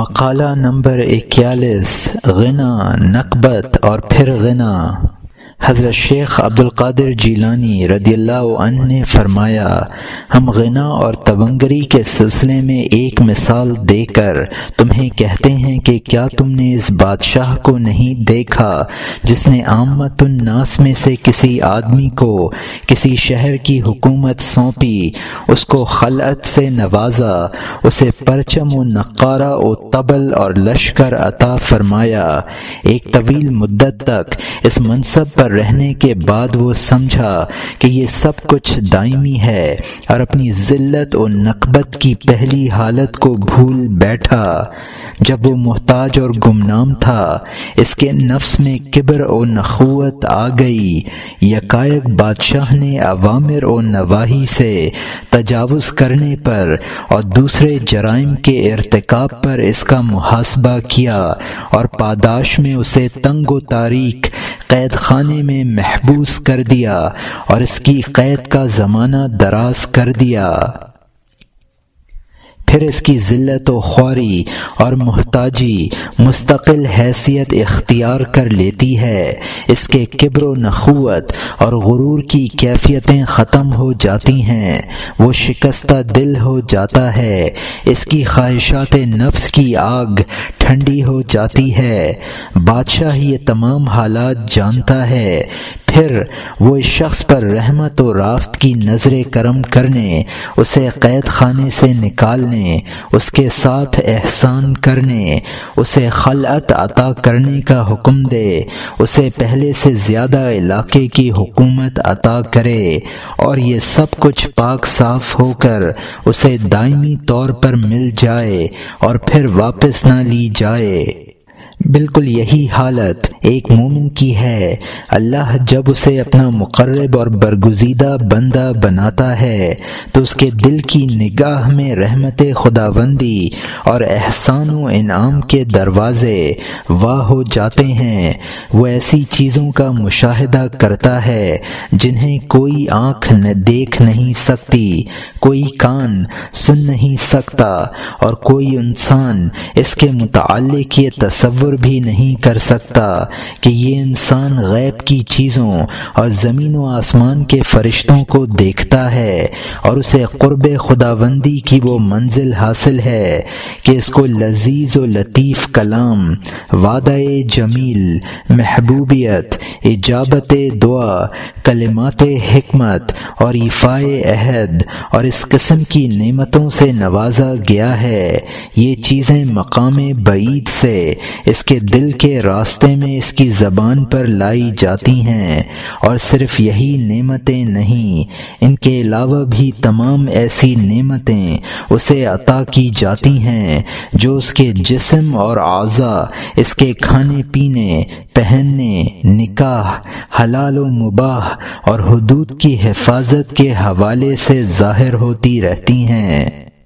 مقالہ نمبر 41 غنا، نقبت اور پھر غنا۔ حضرت شیخ عبدالقادر جیلانی رضی اللہ عنہ نے فرمایا، ہم غنا اور تونگری کے سلسلے میں ایک مثال دے کر تمہیں کہتے ہیں کہ کیا تم نے اس بادشاہ کو نہیں دیکھا جس نے عامت الناس میں سے کسی آدمی کو کسی شہر کی حکومت سونپی، اس کو خلعت سے نوازا، اسے پرچم و نقارہ و طبل اور لشکر عطا فرمایا۔ ایک طویل مدت تک اس منصب پر رہنے کے بعد وہ سمجھا کہ یہ سب کچھ دائمی ہے اور اپنی ذلت و نقبت کی پہلی حالت کو بھول بیٹھا۔ جب وہ محتاج اور گمنام تھا، اس کے نفس میں کبر و نخوت آ گئی۔ یکایک بادشاہ نے اوامر و نواہی سے تجاوز کرنے پر اور دوسرے جرائم کے ارتکاب پر اس کا محاسبہ کیا اور پاداش میں اسے تنگ و تاریک قید خانے میں محبوس کر دیا اور اس کی قید کا زمانہ دراز کر دیا۔ پھر اس کی ذلت و خواری اور محتاجی مستقل حیثیت اختیار کر لیتی ہے، اس کے کبر و نخوت اور غرور کی کیفیتیں ختم ہو جاتی ہیں، وہ شکستہ دل ہو جاتا ہے، اس کی خواہشات نفس کی آگ ٹھنڈی ہو جاتی ہے۔ بادشاہ یہ تمام حالات جانتا ہے، پھر وہ اس شخص پر رحمت و رافت کی نظر کرم کرنے، اسے قید خانے سے نکالنے، اس کے ساتھ احسان کرنے، اسے خلعت عطا کرنے کا حکم دے، اسے پہلے سے زیادہ علاقے کی حکومت عطا کرے، اور یہ سب کچھ پاک صاف ہو کر اسے دائمی طور پر مل جائے اور پھر واپس نہ لی جائے۔ بالکل یہی حالت ایک مومن کی ہے۔ اللہ جب اسے اپنا مقرب اور برگزیدہ بندہ بناتا ہے تو اس کے دل کی نگاہ میں رحمت خداوندی اور احسان و انعام کے دروازے واہ ہو جاتے ہیں۔ وہ ایسی چیزوں کا مشاہدہ کرتا ہے جنہیں کوئی آنکھ دیکھ نہیں سکتی، کوئی کان سن نہیں سکتا اور کوئی انسان اس کے متعلق یہ تصور بھی نہیں کر سکتا کہ یہ انسان غیب کی چیزوں اور زمین و آسمان کے فرشتوں کو دیکھتا ہے اور اسے قرب خداوندی کی وہ منزل حاصل ہے کہ اس کو لذیذ و لطیف کلام، وعدہ جمیل، محبوبیت، اجابت دعا، کلمات حکمت اور ایفائے عہد اور اس قسم کی نعمتوں سے نوازا گیا ہے۔ یہ چیزیں مقام بعید سے اس کے دل کے راستے میں اس کی زبان پر لائی جاتی ہیں، اور صرف یہی نعمتیں نہیں، ان کے علاوہ بھی تمام ایسی نعمتیں اسے عطا کی جاتی ہیں جو اس کے جسم اور اعضاء، اس کے کھانے پینے، پہننے، نکاح، حلال و مباح اور حدود کی حفاظت کے حوالے سے ظاہر ہوتی رہتی ہیں۔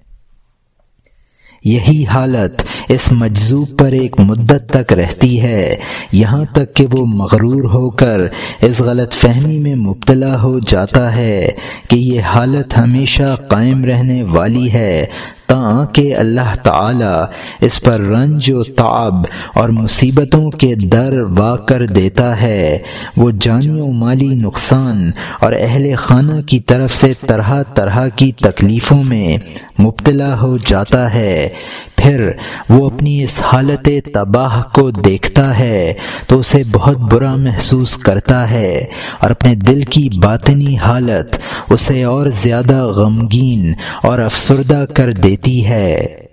یہی حالت اس مجذوب پر ایک مدت تک رہتی ہے، یہاں تک کہ وہ مغرور ہو کر اس غلط فہمی میں مبتلا ہو جاتا ہے کہ یہ حالت ہمیشہ قائم رہنے والی ہے، تاکہ اللہ تعالی اس پر رنج و تعب اور مصیبتوں کے در وا کر دیتا ہے۔ وہ جانی و مالی نقصان اور اہل خانہ کی طرف سے طرح طرح کی تکلیفوں میں مبتلا ہو جاتا ہے۔ پھر وہ اپنی اس حالت تباہ کو دیکھتا ہے تو اسے بہت برا محسوس کرتا ہے اور اپنے دل کی باطنی حالت اسے اور زیادہ غمگین اور افسردہ کر دیتی ہے۔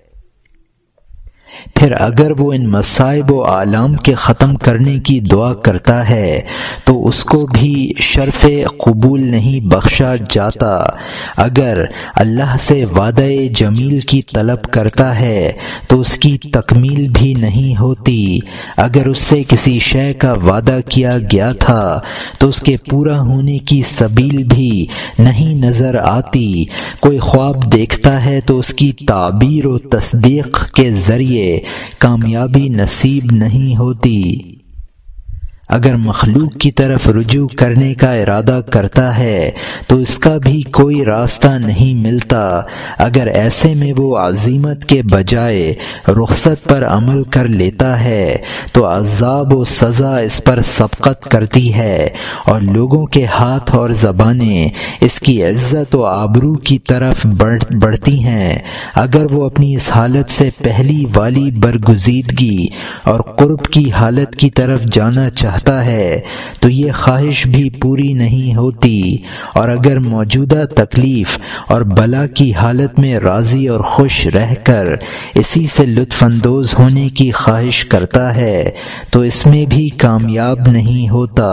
پھر اگر وہ ان مصائب و آلام کے ختم کرنے کی دعا کرتا ہے تو اس کو بھی شرف قبول نہیں بخشا جاتا۔ اگر اللہ سے وعدہ جمیل کی طلب کرتا ہے تو اس کی تکمیل بھی نہیں ہوتی۔ اگر اس سے کسی شے کا وعدہ کیا گیا تھا تو اس کے پورا ہونے کی سبیل بھی نہیں نظر آتی۔ کوئی خواب دیکھتا ہے تو اس کی تعبیر و تصدیق کے ذریعے کامیابی نصیب نہیں ہوتی۔ اگر مخلوق کی طرف رجوع کرنے کا ارادہ کرتا ہے تو اس کا بھی کوئی راستہ نہیں ملتا۔ اگر ایسے میں وہ عزیمت کے بجائے رخصت پر عمل کر لیتا ہے تو عذاب و سزا اس پر سبقت کرتی ہے اور لوگوں کے ہاتھ اور زبانیں اس کی عزت و آبرو کی طرف بڑھتی ہیں۔ اگر وہ اپنی اس حالت سے پہلی والی برگزیدگی اور قرب کی حالت کی طرف جانا چاہتا ہے تو یہ خواہش بھی پوری نہیں ہوتی، اور اگر موجودہ تکلیف اور بلا کی حالت میں راضی اور خوش رہ کر اسی سے لطف اندوز ہونے کی خواہش کرتا ہے تو اس میں بھی کامیاب نہیں ہوتا۔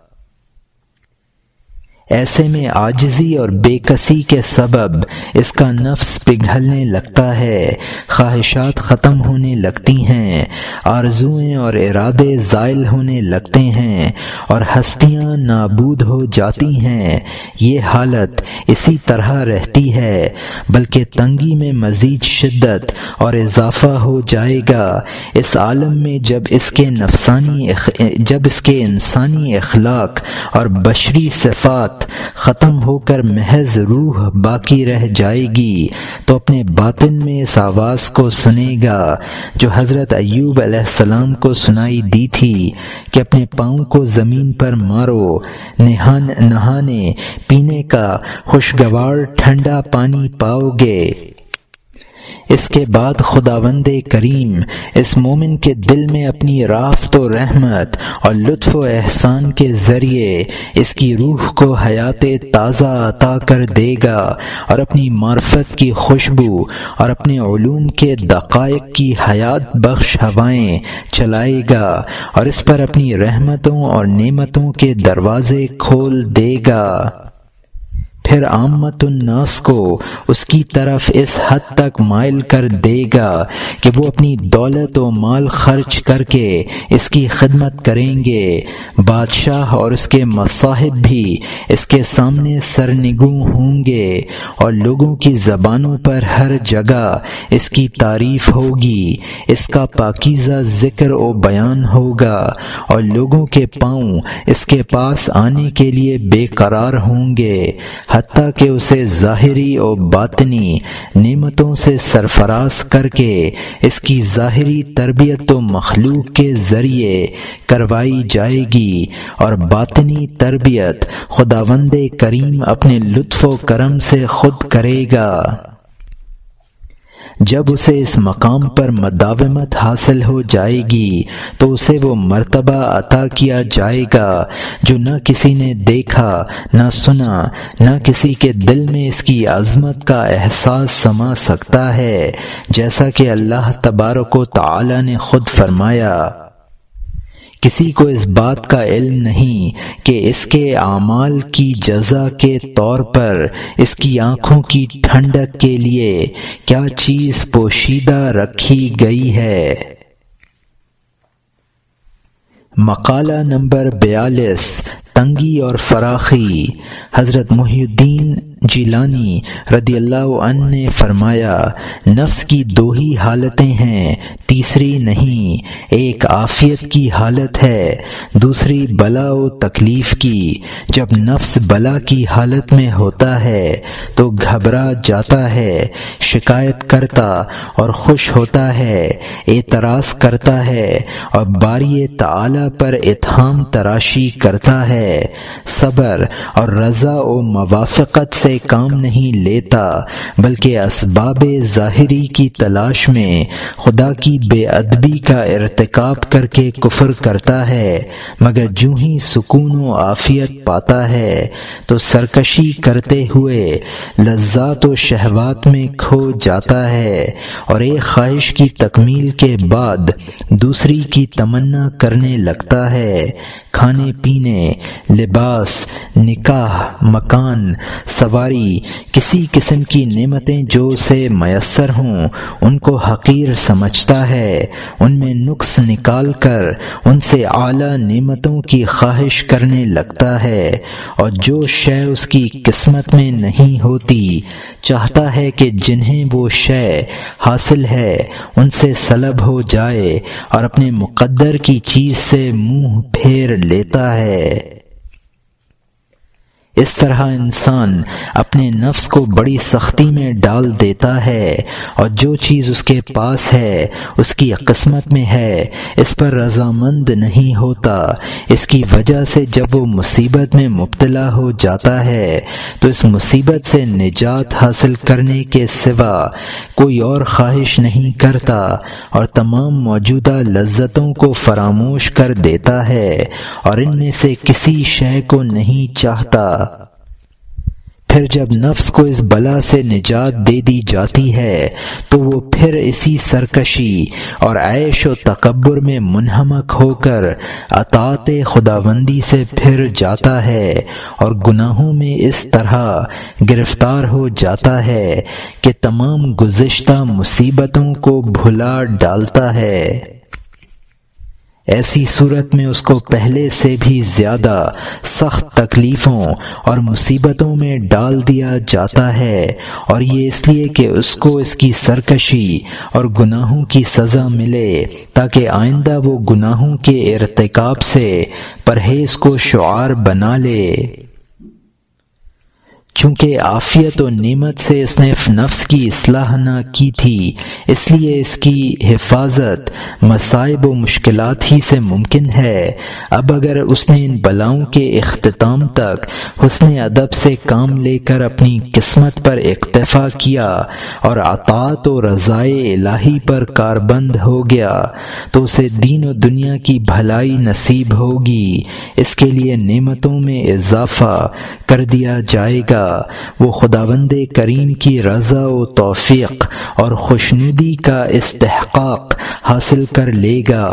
ایسے میں عاجزی اور بے کسی کے سبب اس کا نفس پگھلنے لگتا ہے، خواہشات ختم ہونے لگتی ہیں، آرزوئیں اور ارادے زائل ہونے لگتے ہیں اور ہستیاں نابود ہو جاتی ہیں۔ یہ حالت اسی طرح رہتی ہے، بلکہ تنگی میں مزید شدت اور اضافہ ہو جائے گا۔ اس عالم میں جب اس کے انسانی اخلاق اور بشری صفات ختم ہو کر محض روح باقی رہ جائے گی تو اپنے باطن میں اس آواز کو سنے گا جو حضرت ایوب علیہ السلام کو سنائی دی تھی کہ اپنے پاؤں کو زمین پر مارو، نہانے پینے کا خوشگوار ٹھنڈا پانی پاؤ گے۔ اس کے بعد خداوند کریم اس مومن کے دل میں اپنی رافت و رحمت اور لطف و احسان کے ذریعے اس کی روح کو حیات تازہ عطا کر دے گا اور اپنی معرفت کی خوشبو اور اپنے علوم کے دقائق کی حیات بخش ہوائیں چلائے گا اور اس پر اپنی رحمتوں اور نعمتوں کے دروازے کھول دے گا۔ پھر عامت الناس کو اس کی طرف اس حد تک مائل کر دے گا کہ وہ اپنی دولت و مال خرچ کر کے اس کی خدمت کریں گے۔ بادشاہ اور اس کے مصاحب بھی اس کے سامنے سرنگوں ہوں گے اور لوگوں کی زبانوں پر ہر جگہ اس کی تعریف ہوگی، اس کا پاکیزہ ذکر و بیان ہوگا اور لوگوں کے پاؤں اس کے پاس آنے کے لیے بے قرار ہوں گے، حتیٰ کہ اسے ظاہری و باطنی نعمتوں سے سرفراز کر کے اس کی ظاہری تربیت و مخلوق کے ذریعے کروائی جائے گی اور باطنی تربیت خداوند کریم اپنے لطف و کرم سے خود کرے گا۔ جب اسے اس مقام پر مداومت حاصل ہو جائے گی تو اسے وہ مرتبہ عطا کیا جائے گا جو نہ کسی نے دیکھا نہ سنا، نہ کسی کے دل میں اس کی عظمت کا احساس سما سکتا ہے، جیسا کہ اللہ تبارک و تعالی نے خود فرمایا، کسی کو اس بات کا علم نہیں کہ اس کے اعمال کی جزا کے طور پر اس کی آنکھوں کی ٹھنڈک کے لیے کیا چیز پوشیدہ رکھی گئی ہے۔ مقالہ نمبر 42 تنگی اور فراخی۔ حضرت محی الدین جیلانی رضی اللہ عنہ نے فرمایا، نفس کی دو ہی حالتیں ہیں، تیسری نہیں، ایک عافیت کی حالت ہے، دوسری بلا و تکلیف کی۔ جب نفس بلا کی حالت میں ہوتا ہے تو گھبرا جاتا ہے، شکایت کرتا اور خوش ہوتا ہے، اعتراض کرتا ہے اور باری تعالی پر اتہام تراشی کرتا ہے، صبر اور رضا و موافقت سے کام نہیں لیتا بلکہ اسباب ظاہری کی تلاش میں خدا کی بے ادبی کا ارتکاب کر کے کفر کرتا ہے، مگر جو ہی سکون و عافیت پاتا ہے تو سرکشی کرتے ہوئے لذات و شہوات میں کھو جاتا ہے اور ایک خواہش کی تکمیل کے بعد دوسری کی تمنا کرنے لگتا ہے۔ کھانے پینے، لباس، نکاح، مکان، سواری سواری، کسی قسم کی نعمتیں جو اسے میسر ہوں ان کو حقیر سمجھتا ہے، ان میں نقص نکال کر ان سے اعلیٰ نعمتوں کی خواہش کرنے لگتا ہے، اور جو شے اس کی قسمت میں نہیں ہوتی چاہتا ہے کہ جنہیں وہ شے حاصل ہے ان سے سلب ہو جائے اور اپنے مقدر کی چیز سے منہ پھیر لیتا ہے۔ اس طرح انسان اپنے نفس کو بڑی سختی میں ڈال دیتا ہے، اور جو چیز اس کے پاس ہے اس کی قسمت میں ہے اس پر رضامند نہیں ہوتا۔ اس کی وجہ سے جب وہ مصیبت میں مبتلا ہو جاتا ہے تو اس مصیبت سے نجات حاصل کرنے کے سوا کوئی اور خواہش نہیں کرتا، اور تمام موجودہ لذتوں کو فراموش کر دیتا ہے اور ان میں سے کسی شے کو نہیں چاہتا۔ پھر جب نفس کو اس بلا سے نجات دے دی جاتی ہے تو وہ پھر اسی سرکشی اور عیش و تکبر میں منہمک ہو کر اطاعت خداوندی سے پھر جاتا ہے اور گناہوں میں اس طرح گرفتار ہو جاتا ہے کہ تمام گزشتہ مصیبتوں کو بھلا ڈالتا ہے۔ ایسی صورت میں اس کو پہلے سے بھی زیادہ سخت تکلیفوں اور مصیبتوں میں ڈال دیا جاتا ہے، اور یہ اس لیے کہ اس کو اس کی سرکشی اور گناہوں کی سزا ملے تاکہ آئندہ وہ گناہوں کے ارتکاب سے پرہیز کو شعار بنا لے۔ چونکہ عافیت و نعمت سے اس نے نفس کی اصلاح نہ کی تھی، اس لیے اس کی حفاظت مصائب و مشکلات ہی سے ممکن ہے۔ اب اگر اس نے ان بلاؤں کے اختتام تک حسن ادب سے کام لے کر اپنی قسمت پر اکتفا کیا اور اطاعت و رضائے الہی پر کاربند ہو گیا تو اسے دین و دنیا کی بھلائی نصیب ہوگی۔ اس کے لیے نعمتوں میں اضافہ کر دیا جائے گا، وہ خداوند کریم کی رضا و توفیق اور خوشنودی کا استحقاق حاصل کر لے گا۔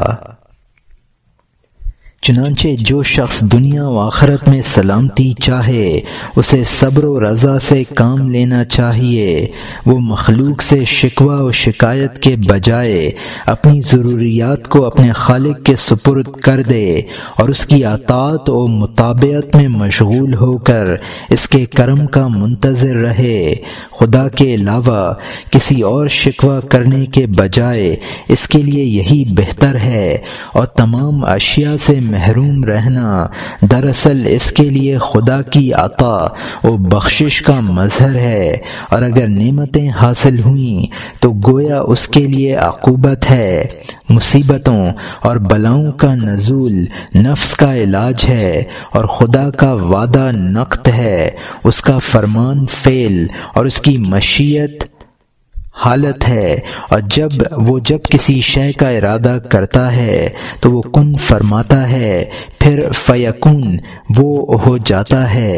چنانچہ جو شخص دنیا و آخرت میں سلامتی چاہے اسے صبر و رضا سے کام لینا چاہیے۔ وہ مخلوق سے شکوہ و شکایت کے بجائے اپنی ضروریات کو اپنے خالق کے سپرد کر دے اور اس کی اطاعت و مطابعت میں مشغول ہو کر اس کے کرم کا منتظر رہے۔ خدا کے علاوہ کسی اور شکوہ کرنے کے بجائے اس کے لیے یہی بہتر ہے، اور تمام اشیاء سے محروم رہنا دراصل اس کے لیے خدا کی عطا و بخشش کا مظہر ہے، اور اگر نعمتیں حاصل ہوئیں تو گویا اس کے لیے عقوبت ہے۔ مصیبتوں اور بلاؤں کا نزول نفس کا علاج ہے اور خدا کا وعدہ نقد ہے، اس کا فرمان فعل اور اس کی مشیت حالت ہے، اور جب کسی شے کا ارادہ کرتا ہے تو وہ کن فرماتا ہے، پھر فیکون وہ ہو جاتا ہے۔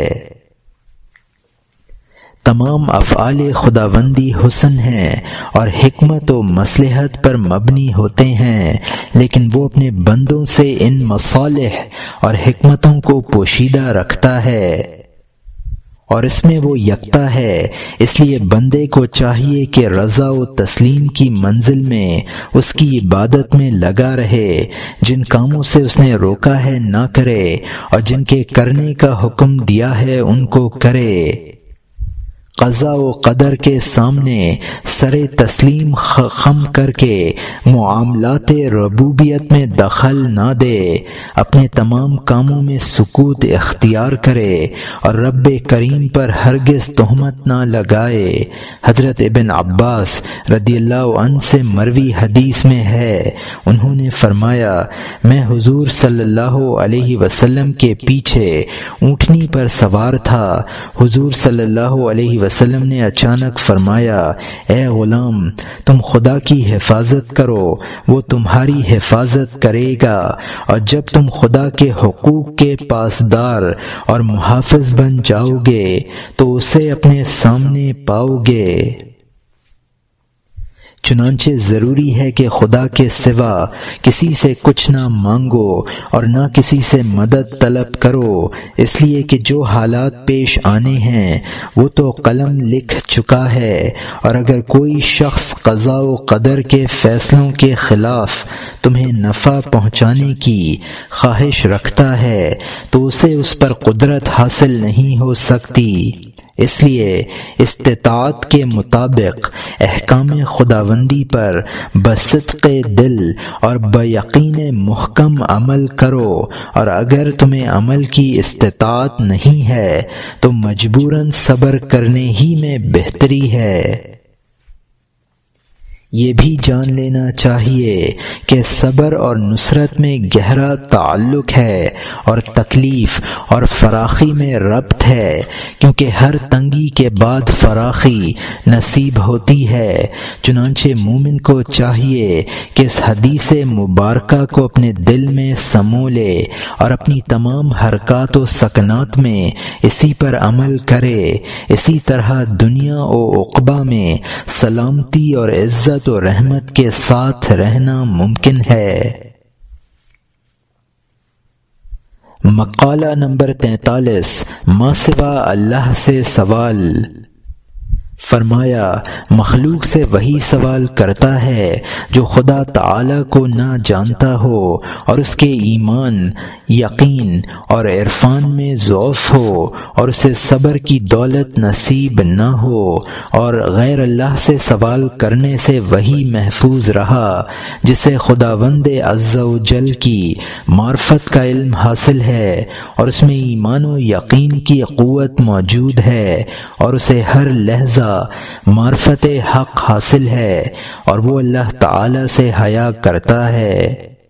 تمام افعال خداوندی حسن ہیں اور حکمت و مصلحت پر مبنی ہوتے ہیں، لیکن وہ اپنے بندوں سے ان مصالح اور حکمتوں کو پوشیدہ رکھتا ہے اور اس میں وہ یکتا ہے۔ اس لیے بندے کو چاہیے کہ رضا و تسلیم کی منزل میں اس کی عبادت میں لگا رہے، جن کاموں سے اس نے روکا ہے نہ کرے اور جن کے کرنے کا حکم دیا ہے ان کو کرے۔ قضا و قدر کے سامنے سر تسلیم خم کر کے معاملات ربوبیت میں دخل نہ دے، اپنے تمام کاموں میں سکوت اختیار کرے اور رب کریم پر ہرگز تہمت نہ لگائے۔ حضرت ابن عباس رضی اللہ عنہ سے مروی حدیث میں ہے، انہوں نے فرمایا، میں حضور صلی اللہ علیہ وسلم کے پیچھے اونٹنی پر سوار تھا۔ حضور صلی اللہ علیہ وسلم نے اچانک فرمایا، اے غلام، تم خدا کی حفاظت کرو، وہ تمہاری حفاظت کرے گا، اور جب تم خدا کے حقوق کے پاسدار اور محافظ بن جاؤ گے تو اسے اپنے سامنے پاؤ گے۔ چنانچہ ضروری ہے کہ خدا کے سوا کسی سے کچھ نہ مانگو اور نہ کسی سے مدد طلب کرو، اس لیے کہ جو حالات پیش آنے ہیں وہ تو قلم لکھ چکا ہے، اور اگر کوئی شخص قضاء و قدر کے فیصلوں کے خلاف تمہیں نفع پہنچانے کی خواہش رکھتا ہے تو اسے اس پر قدرت حاصل نہیں ہو سکتی۔ اس لیے استطاعت کے مطابق احکام خداوندی پر بصدق دل اور بیقین محکم عمل کرو، اور اگر تمہیں عمل کی استطاعت نہیں ہے تو مجبوراً صبر کرنے ہی میں بہتری ہے۔ یہ بھی جان لینا چاہیے کہ صبر اور نصرت میں گہرا تعلق ہے اور تکلیف اور فراخی میں ربط ہے، کیونکہ ہر تنگی کے بعد فراخی نصیب ہوتی ہے۔ چنانچہ مومن کو چاہیے کہ اس حدیث مبارکہ کو اپنے دل میں سمو لے اور اپنی تمام حرکات و سکنات میں اسی پر عمل کرے۔ اسی طرح دنیا و عقبہ میں سلامتی اور عزت و رحمت کے ساتھ رہنا ممکن ہے۔ مقالہ نمبر 43 ما سوا اللہ سے سوال۔ فرمایا، مخلوق سے وہی سوال کرتا ہے جو خدا تعالی کو نہ جانتا ہو اور اس کے ایمان، یقین اور عرفان میں ضعف ہو اور اسے صبر کی دولت نصیب نہ ہو، اور غیر اللہ سے سوال کرنے سے وہی محفوظ رہا جسے خداوند عز و جل کی معرفت کا علم حاصل ہے اور اس میں ایمان و یقین کی قوت موجود ہے اور اسے ہر لحظہ معرفت حق حاصل ہے اور وہ اللہ تعالی سے حیا کرتا ہے۔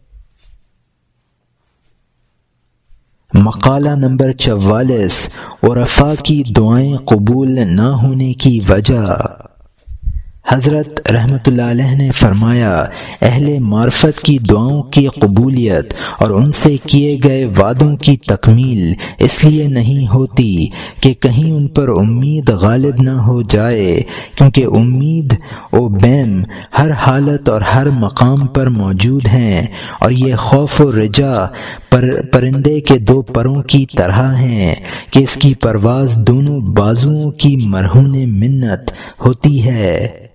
مقالہ نمبر 44 عرفاء کی دعائیں قبول نہ ہونے کی وجہ۔ حضرت رحمۃ اللہ علیہ نے فرمایا، اہل معرفت کی دعاؤں کی قبولیت اور ان سے کیے گئے وعدوں کی تکمیل اس لیے نہیں ہوتی کہ کہیں ان پر امید غالب نہ ہو جائے، کیونکہ امید و بیم ہر حالت اور ہر مقام پر موجود ہیں، اور یہ خوف و رجا پرندے کے دو پروں کی طرح ہیں کہ اس کی پرواز دونوں بازوؤں کی مرہون منت ہوتی ہے۔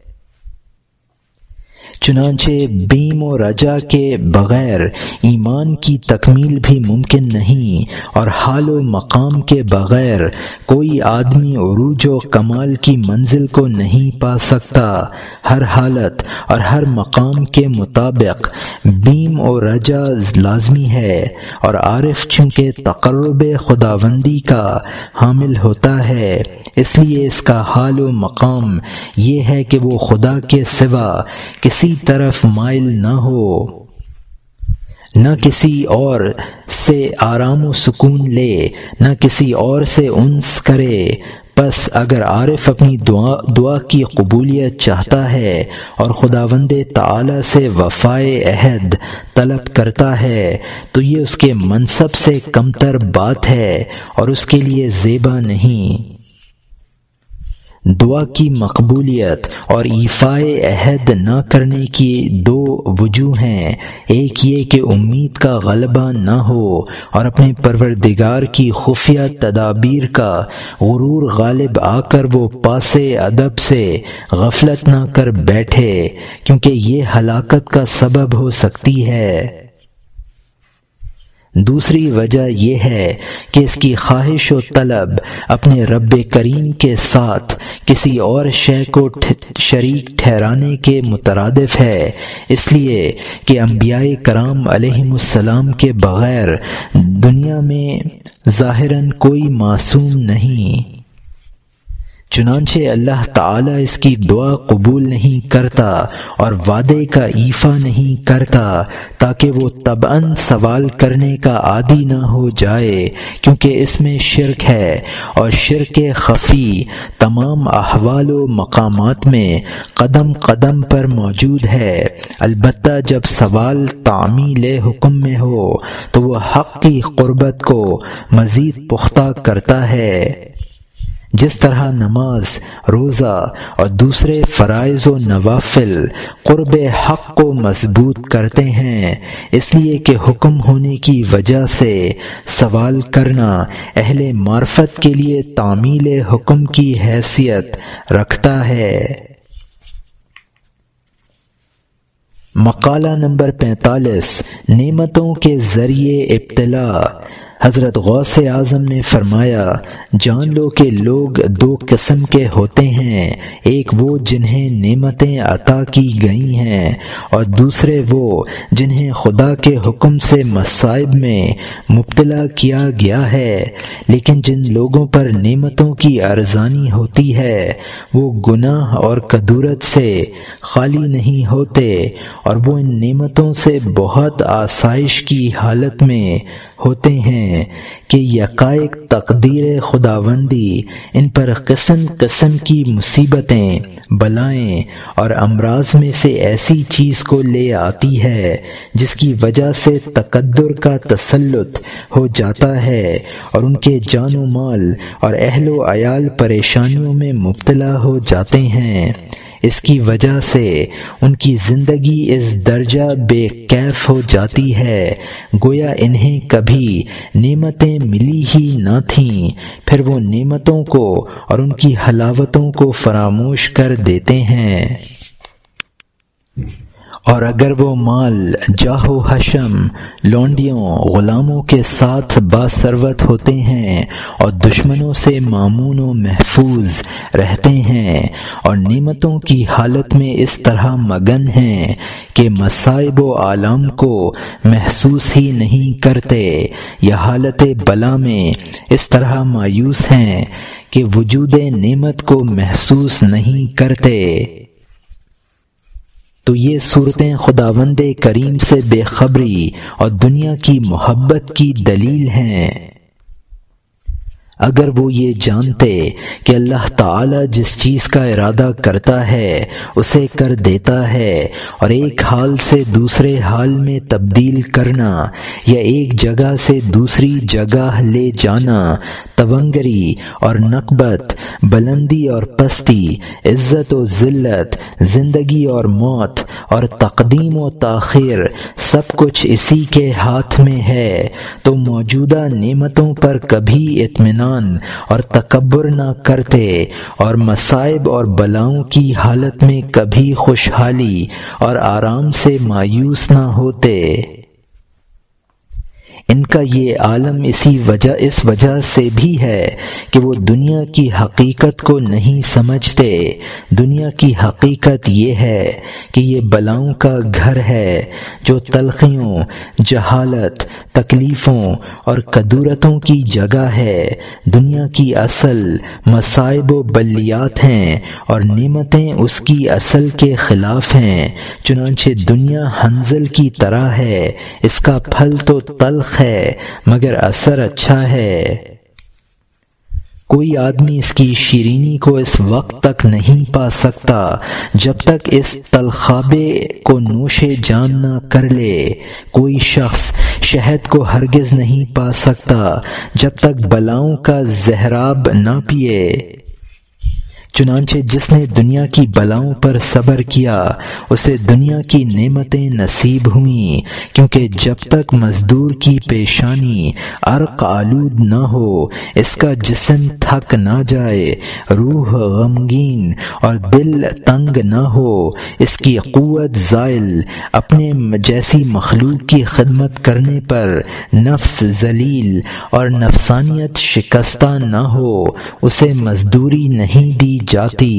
چنانچہ بیم و رجا کے بغیر ایمان کی تکمیل بھی ممکن نہیں، اور حال و مقام کے بغیر کوئی آدمی عروج و کمال کی منزل کو نہیں پا سکتا۔ ہر حالت اور ہر مقام کے مطابق بیم و رجا لازمی ہے، اور عارف چونکہ تقرب خداوندی کا حامل ہوتا ہے، اس لیے اس کا حال و مقام یہ ہے کہ وہ خدا کے سوا کسی طرف مائل نہ ہو، نہ کسی اور سے آرام و سکون لے، نہ کسی اور سے انس کرے۔ پس اگر عارف اپنی دعا کی قبولیت چاہتا ہے اور خداوند تعالی سے وفائے عہد طلب کرتا ہے تو یہ اس کے منصب سے کمتر بات ہے اور اس کے لیے زیبا نہیں۔ دعا کی مقبولیت اور ایفائے عہد نہ کرنے کی دو وجوہ ہیں، ایک یہ کہ امید کا غلبہ نہ ہو اور اپنے پروردگار کی خفیہ تدابیر کا غرور غالب آ کر وہ پاسے ادب سے غفلت نہ کر بیٹھے، کیونکہ یہ ہلاکت کا سبب ہو سکتی ہے۔ دوسری وجہ یہ ہے کہ اس کی خواہش و طلب اپنے رب کریم کے ساتھ کسی اور شے کو شریک ٹھہرانے کے مترادف ہے، اس لیے کہ انبیاء کرام علیہم السلام کے بغیر دنیا میں ظاہراً کوئی معصوم نہیں۔ چنانچہ اللہ تعالیٰ اس کی دعا قبول نہیں کرتا اور وعدے کا ایفا نہیں کرتا تاکہ وہ طبعاً سوال کرنے کا عادی نہ ہو جائے، کیونکہ اس میں شرک ہے، اور شرک خفی تمام احوال و مقامات میں قدم قدم پر موجود ہے۔ البتہ جب سوال تعمیل حکم میں ہو تو وہ حق کی قربت کو مزید پختہ کرتا ہے۔ جس طرح نماز، روزہ اور دوسرے فرائض و نوافل قرب حق کو مضبوط کرتے ہیں، اس لیے کہ حکم ہونے کی وجہ سے سوال کرنا اہل معرفت کے لیے تعمیل حکم کی حیثیت رکھتا ہے۔ مقالہ نمبر 45، نعمتوں کے ذریعے ابتلا۔ حضرت غوث اعظم نے فرمایا، جان لو کہ لوگ دو قسم کے ہوتے ہیں، ایک وہ جنہیں نعمتیں عطا کی گئی ہیں، اور دوسرے وہ جنہیں خدا کے حکم سے مصائب میں مبتلا کیا گیا ہے۔ لیکن جن لوگوں پر نعمتوں کی ارزانی ہوتی ہے وہ گناہ اور کدورت سے خالی نہیں ہوتے، اور وہ ان نعمتوں سے بہت آسائش کی حالت میں ہوتے ہیں کہ یکایک تقدیر خداوندی ان پر قسم قسم کی مصیبتیں، بلائیں اور امراض میں سے ایسی چیز کو لے آتی ہے جس کی وجہ سے تقدر کا تسلط ہو جاتا ہے، اور ان کے جان و مال اور اہل و عیال پریشانیوں میں مبتلا ہو جاتے ہیں۔ اس کی وجہ سے ان کی زندگی اس درجہ بے کیف ہو جاتی ہے گویا انہیں کبھی نعمتیں ملی ہی نہ تھیں، پھر وہ نعمتوں کو اور ان کی حلاوتوں کو فراموش کر دیتے ہیں۔ اور اگر وہ مال، جاہ و حشم، لونڈیوں، غلاموں کے ساتھ باثروت ہوتے ہیں اور دشمنوں سے مامون و محفوظ رہتے ہیں، اور نعمتوں کی حالت میں اس طرح مگن ہیں کہ مصائب و آلام کو محسوس ہی نہیں کرتے، یا حالت بلا میں اس طرح مایوس ہیں کہ وجود نعمت کو محسوس نہیں کرتے، تو یہ صورتیں خداوند کریم سے بے خبری اور دنیا کی محبت کی دلیل ہیں۔ اگر وہ یہ جانتے کہ اللہ تعالی جس چیز کا ارادہ کرتا ہے اسے کر دیتا ہے، اور ایک حال سے دوسرے حال میں تبدیل کرنا یا ایک جگہ سے دوسری جگہ لے جانا، تونگری اور نکبت، بلندی اور پستی، عزت و ذلت، زندگی اور موت، اور تقدیم و تاخیر، سب کچھ اسی کے ہاتھ میں ہے، تو موجودہ نعمتوں پر کبھی اطمینان اور تکبر نہ کرتے، اور مصائب اور بلاؤں کی حالت میں کبھی خوشحالی اور آرام سے مایوس نہ ہوتے۔ ان کا یہ عالم اس وجہ سے بھی ہے کہ وہ دنیا کی حقیقت کو نہیں سمجھتے۔ دنیا کی حقیقت یہ ہے کہ یہ بلاؤں کا گھر ہے جو تلخیوں، جہالت، تکلیفوں اور کدورتوں کی جگہ ہے۔ دنیا کی اصل مصائب و بلیات ہیں اور نعمتیں اس کی اصل کے خلاف ہیں، چنانچہ دنیا حنظل کی طرح ہے، اس کا پھل تو تلخ ہے مگر اثر اچھا ہے۔ کوئی آدمی اس کی شیرینی کو اس وقت تک نہیں پا سکتا جب تک اس تلخابے کو نوش جان نہ کر لے۔ کوئی شخص شہد کو ہرگز نہیں پا سکتا جب تک بلاؤں کا زہراب نہ پیے۔ چنانچہ جس نے دنیا کی بلاؤں پر صبر کیا اسے دنیا کی نعمتیں نصیب ہوئیں، کیونکہ جب تک مزدور کی پیشانی عرق آلود نہ ہو، اس کا جسم تھک نہ جائے، روح غمگین اور دل تنگ نہ ہو، اس کی قوت زائل، اپنے جیسی مخلوق کی خدمت کرنے پر نفس ذلیل اور نفسانیت شکستہ نہ ہو، اسے مزدوری نہیں دی جاتی۔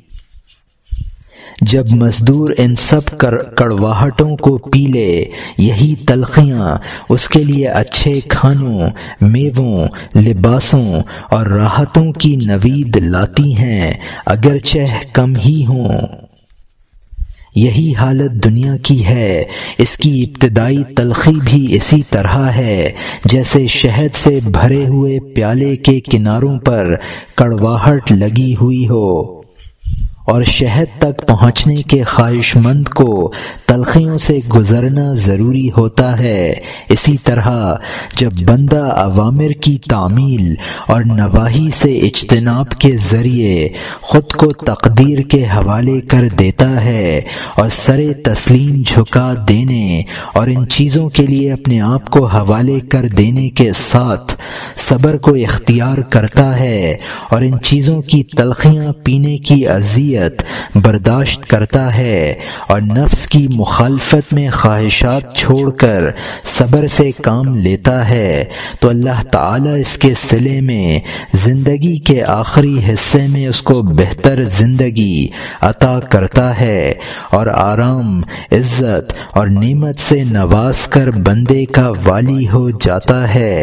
جب مزدور ان سب کڑواہٹوں کو پی لے، یہی تلخیاں اس کے لیے اچھے کھانوں، میووں، لباسوں اور راحتوں کی نوید لاتی ہیں، اگرچہ کم ہی ہوں۔ یہی حالت دنیا کی ہے۔ اس کی ابتدائی تلخی بھی اسی طرح ہے جیسے شہد سے بھرے ہوئے پیالے کے کناروں پر کڑواہٹ لگی ہوئی ہو، اور شہد تک پہنچنے کے خواہش مند کو تلخیوں سے گزرنا ضروری ہوتا ہے۔ اسی طرح جب بندہ اوامر کی تعمیل اور نواہی سے اجتناب کے ذریعے خود کو تقدیر کے حوالے کر دیتا ہے اور سر تسلیم جھکا دینے اور ان چیزوں کے لیے اپنے آپ کو حوالے کر دینے کے ساتھ صبر کو اختیار کرتا ہے اور ان چیزوں کی تلخیاں پینے کی اذیت برداشت کرتا ہے اور نفس کی مخالفت میں خواہشات چھوڑ کر صبر سے کام لیتا ہے، تو اللہ تعالی اس کے صلے میں زندگی کے آخری حصے میں اس کو بہتر زندگی عطا کرتا ہے اور آرام، عزت اور نعمت سے نواز کر بندے کا والی ہو جاتا ہے،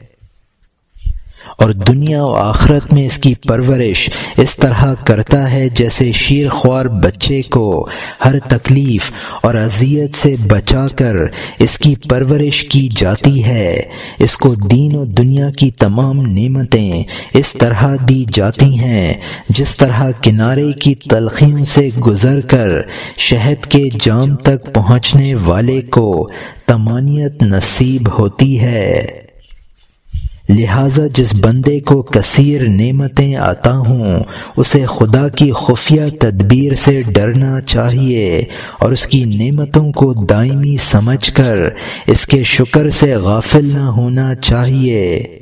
اور دنیا و آخرت میں اس کی پرورش اس طرح کرتا ہے جیسے شیر خوار بچے کو ہر تکلیف اور اذیت سے بچا کر اس کی پرورش کی جاتی ہے۔ اس کو دین و دنیا کی تمام نعمتیں اس طرح دی جاتی ہیں جس طرح کنارے کی تلخیوں سے گزر کر شہد کے جام تک پہنچنے والے کو طمانینت نصیب ہوتی ہے۔ لہذا جس بندے کو کثیر نعمتیں عطا ہوں اسے خدا کی خفیہ تدبیر سے ڈرنا چاہیے اور اس کی نعمتوں کو دائمی سمجھ کر اس کے شکر سے غافل نہ ہونا چاہیے۔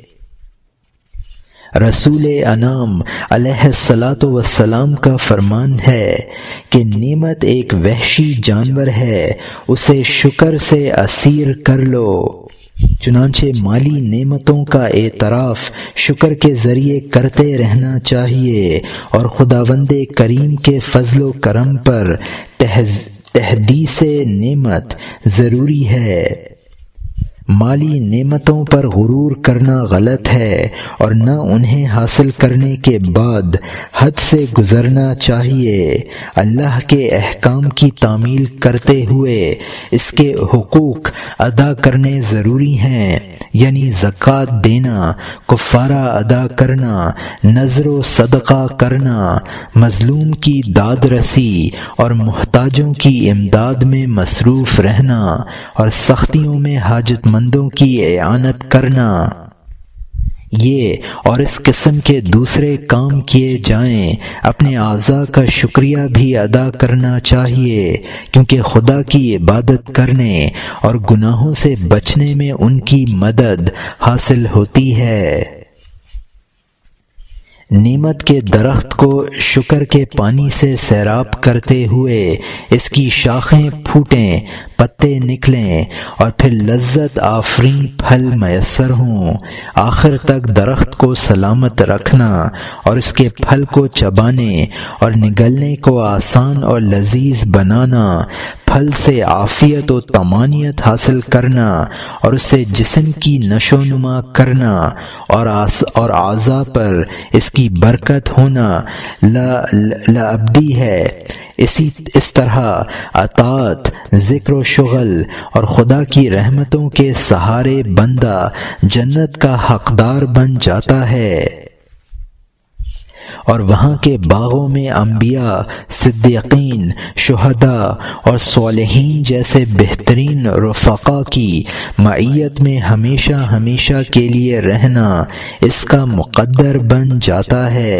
رسول انعام علیہ الصلاۃ والسلام کا فرمان ہے کہ نعمت ایک وحشی جانور ہے، اسے شکر سے اسیر کر لو۔ چنانچہ مالی نعمتوں کا اعتراف شکر کے ذریعے کرتے رہنا چاہیے اور خداوند کریم کے فضل و کرم پر تحدیث نعمت ضروری ہے۔ مالی نعمتوں پر غرور کرنا غلط ہے اور نہ انہیں حاصل کرنے کے بعد حد سے گزرنا چاہیے۔ اللہ کے احکام کی تعمیل کرتے ہوئے اس کے حقوق ادا کرنے ضروری ہیں، یعنی زکوٰۃ دینا، کفارہ ادا کرنا، نذر و صدقہ کرنا، مظلوم کی داد رسی اور محتاجوں کی امداد میں مصروف رہنا اور سختیوں میں حاجت مندوں کی اعانت کرنا۔ یہ اور اس قسم کے دوسرے کام کیے جائیں۔ اپنے اعضاء کا شکریہ بھی ادا کرنا چاہیے، کیونکہ خدا کی عبادت کرنے اور گناہوں سے بچنے میں ان کی مدد حاصل ہوتی ہے۔ نعمت کے درخت کو شکر کے پانی سے سیراب کرتے ہوئے اس کی شاخیں پھوٹیں، پتے نکلیں اور پھر لذت آفریں پھل میسر ہوں، آخر تک درخت کو سلامت رکھنا اور اس کے پھل کو چبانے اور نگلنے کو آسان اور لذیذ بنانا، پھل سے عافیت و طمانینت حاصل کرنا اور اس سے جسم کی نشو و نما کرنا اور اعضاء پر اس کی برکت ہونا لابدی ہے۔ اس طرح اطاعت، ذکر و شغل اور خدا کی رحمتوں کے سہارے بندہ جنت کا حقدار بن جاتا ہے اور وہاں کے باغوں میں انبیاء، صدیقین، شہداء اور صالحین جیسے بہترین رفقا کی معیت میں ہمیشہ ہمیشہ کے لیے رہنا اس کا مقدر بن جاتا ہے۔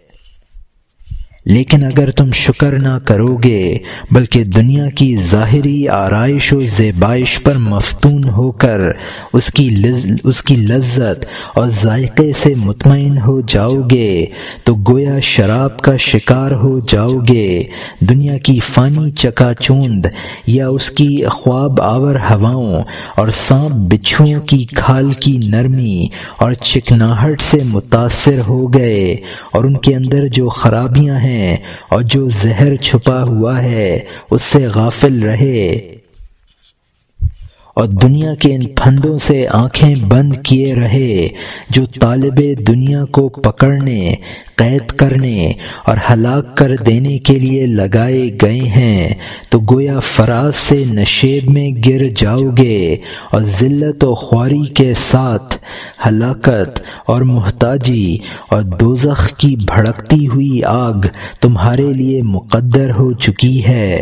لیکن اگر تم شکر نہ کرو گے بلکہ دنیا کی ظاہری آرائش و زیبائش پر مفتون ہو کر اس کی لذت اور ذائقے سے مطمئن ہو جاؤ گے تو گویا شراب کا شکار ہو جاؤ گے۔ دنیا کی فانی چکا چوند یا اس کی خواب آور ہواؤں اور سانپ بچھوؤں کی کھال کی نرمی اور چکناہٹ سے متاثر ہو گئے اور ان کے اندر جو خرابیاں ہیں اور جو زہر چھپا ہوا ہے اس سے غافل رہے اور دنیا کے ان پھندوں سے آنکھیں بند کیے رہے جو طالب دنیا کو پکڑنے، قید کرنے اور ہلاک کر دینے کے لیے لگائے گئے ہیں، تو گویا فراز سے نشیب میں گر جاؤ گے اور ذلت و خواری کے ساتھ ہلاکت اور محتاجی اور دوزخ کی بھڑکتی ہوئی آگ تمہارے لیے مقدر ہو چکی ہے۔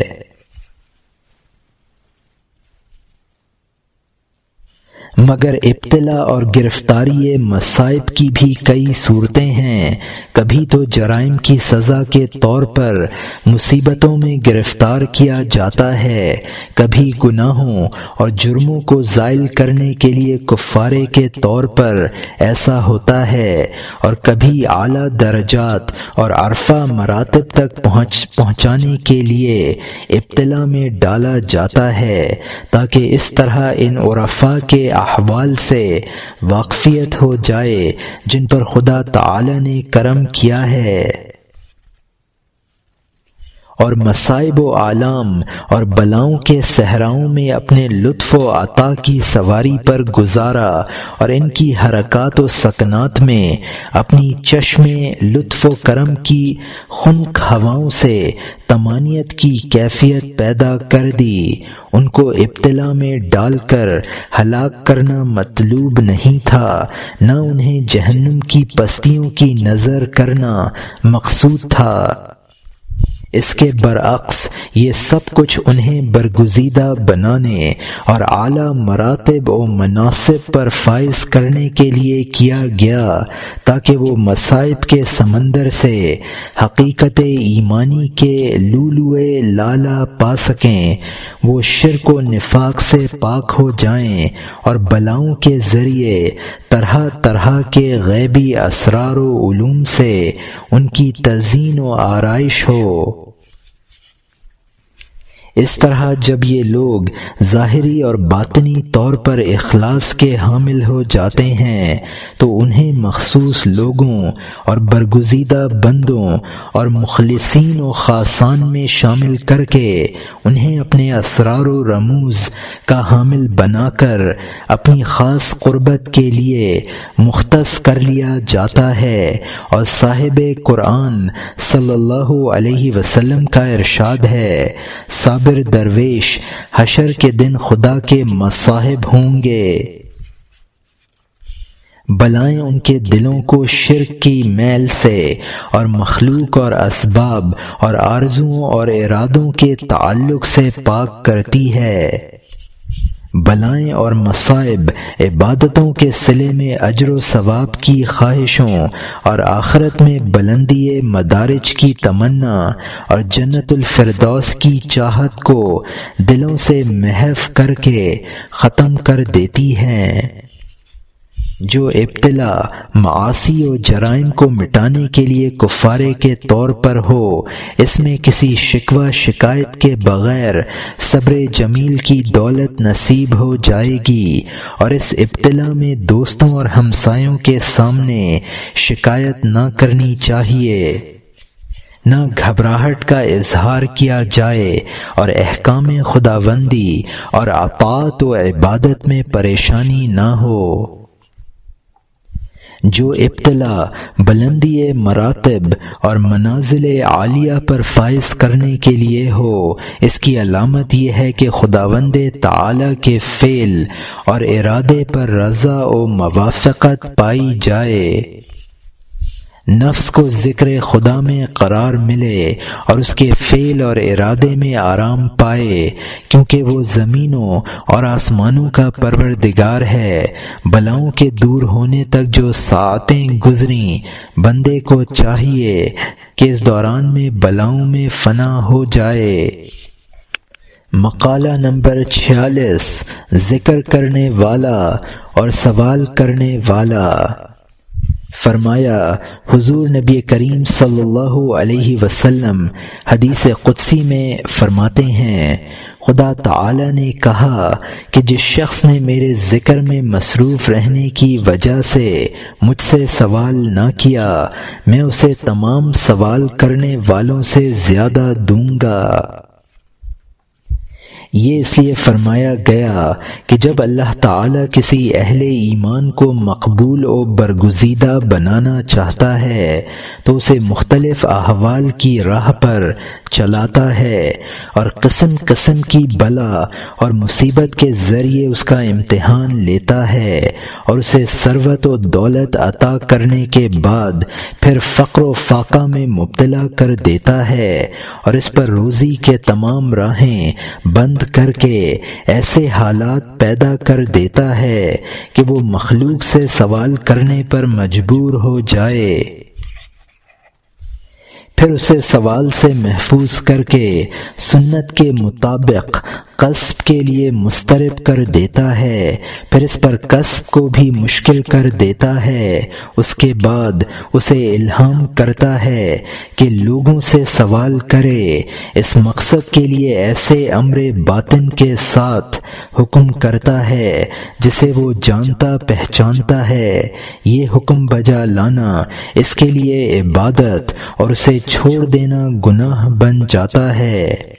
مگر ابتلا اور گرفتاری مصائب کی بھی کئی صورتیں ہیں۔ کبھی تو جرائم کی سزا کے طور پر مصیبتوں میں گرفتار کیا جاتا ہے، کبھی گناہوں اور جرموں کو زائل کرنے کے لیے کفارے کے طور پر ایسا ہوتا ہے، اور کبھی اعلیٰ درجات اور عرفہ مراتب تک پہنچانے کے لیے ابتلا میں ڈالا جاتا ہے، تاکہ اس طرح ان عرفاء کے احوال سے واقفیت ہو جائے جن پر خدا تعالی نے کرم کیا ہے، اور مصائب و آلام اور بلاؤں کے صحراؤں میں اپنے لطف و عطا کی سواری پر گزارا، اور ان کی حرکات و سکنات میں اپنی چشم لطف و کرم کی خنک ہواؤں سے طمانینت کی کیفیت پیدا کر دی۔ ان کو ابتلا میں ڈال کر ہلاک کرنا مطلوب نہیں تھا، نہ انہیں جہنم کی پستیوں کی نظر کرنا مقصود تھا۔ اس کے برعکس یہ سب کچھ انہیں برگزیدہ بنانے اور اعلیٰ مراتب و مناصب پر فائز کرنے کے لیے کیا گیا، تاکہ وہ مصائب کے سمندر سے حقیقت ایمانی کے لؤلؤِ لالا پا سکیں، وہ شرک و نفاق سے پاک ہو جائیں، اور بلاؤں کے ذریعے طرح طرح کے غیبی اسرار و علوم سے ان کی تزیین و آرائش ہو۔ اس طرح جب یہ لوگ ظاہری اور باطنی طور پر اخلاص کے حامل ہو جاتے ہیں تو انہیں مخصوص لوگوں اور برگزیدہ بندوں اور مخلصین و خاصان میں شامل کر کے انہیں اپنے اسرار و رموز کا حامل بنا کر اپنی خاص قربت کے لیے مختص کر لیا جاتا ہے، اور صاحب قرآن صلی اللہ علیہ وسلم کا ارشاد ہے، صابر درویش حشر کے دن خدا کے مصاحب ہوں گے۔ بلائیں ان کے دلوں کو شرک کی میل سے اور مخلوق اور اسباب اور آرزوؤں اور ارادوں کے تعلق سے پاک کرتی ہے۔ بلائیں اور مصائب عبادتوں کے صلے میں اجر و ثواب کی خواہشوں اور آخرت میں بلندی مدارج کی تمنا اور جنت الفردوس کی چاہت کو دلوں سے محو کر کے ختم کر دیتی ہیں۔ جو ابتلا معاصی و جرائم کو مٹانے کے لیے کفارے کے طور پر ہو، اس میں کسی شکوہ شکایت کے بغیر صبر جمیل کی دولت نصیب ہو جائے گی، اور اس ابتلا میں دوستوں اور ہمسایوں کے سامنے شکایت نہ کرنی چاہیے، نہ گھبراہٹ کا اظہار کیا جائے، اور احکام خداوندی اور اطاعت و عبادت میں پریشانی نہ ہو۔ جو ابتلا بلندی مراتب اور منازل عالیہ پر فائز کرنے کے لیے ہو، اس کی علامت یہ ہے کہ خداوند تعالی کے فعل اور ارادے پر رضا و موافقت پائی جائے، نفس کو ذکر خدا میں قرار ملے اور اس کے فعل اور ارادے میں آرام پائے، کیونکہ وہ زمینوں اور آسمانوں کا پروردگار ہے۔ بلاؤں کے دور ہونے تک جو ساعتیں گزریں، بندے کو چاہیے کہ اس دوران میں بلاؤں میں فنا ہو جائے۔ مقالہ نمبر 46 ذکر کرنے والا اور سوال کرنے والا۔ فرمایا، حضور نبی کریم صلی اللہ علیہ وسلم حدیث قدسی میں فرماتے ہیں، خدا تعالی نے کہا کہ جس شخص نے میرے ذکر میں مصروف رہنے کی وجہ سے مجھ سے سوال نہ کیا، میں اسے تمام سوال کرنے والوں سے زیادہ دوں گا۔ یہ اس لیے فرمایا گیا کہ جب اللہ تعالی کسی اہل ایمان کو مقبول و برگزیدہ بنانا چاہتا ہے تو اسے مختلف احوال کی راہ پر چلاتا ہے اور قسم قسم کی بلا اور مصیبت کے ذریعے اس کا امتحان لیتا ہے اور اسے ثروت و دولت عطا کرنے کے بعد پھر فقر و فاقہ میں مبتلا کر دیتا ہے اور اس پر روزی کے تمام راہیں بند کر کے ایسے حالات پیدا کر دیتا ہے کہ وہ مخلوق سے سوال کرنے پر مجبور ہو جائے، پھر اسے سوال سے محفوظ کر کے سنت کے مطابق قصب کے لیے مسترب کر دیتا ہے، پھر اس پر قصب کو بھی مشکل کر دیتا ہے۔ اس کے بعد اسے الہام کرتا ہے کہ لوگوں سے سوال کرے، اس مقصد کے لیے ایسے امر باطن کے ساتھ حکم کرتا ہے جسے وہ جانتا پہچانتا ہے۔ یہ حکم بجا لانا اس کے لیے عبادت اور اسے چھوڑ دینا گناہ بن جاتا ہے،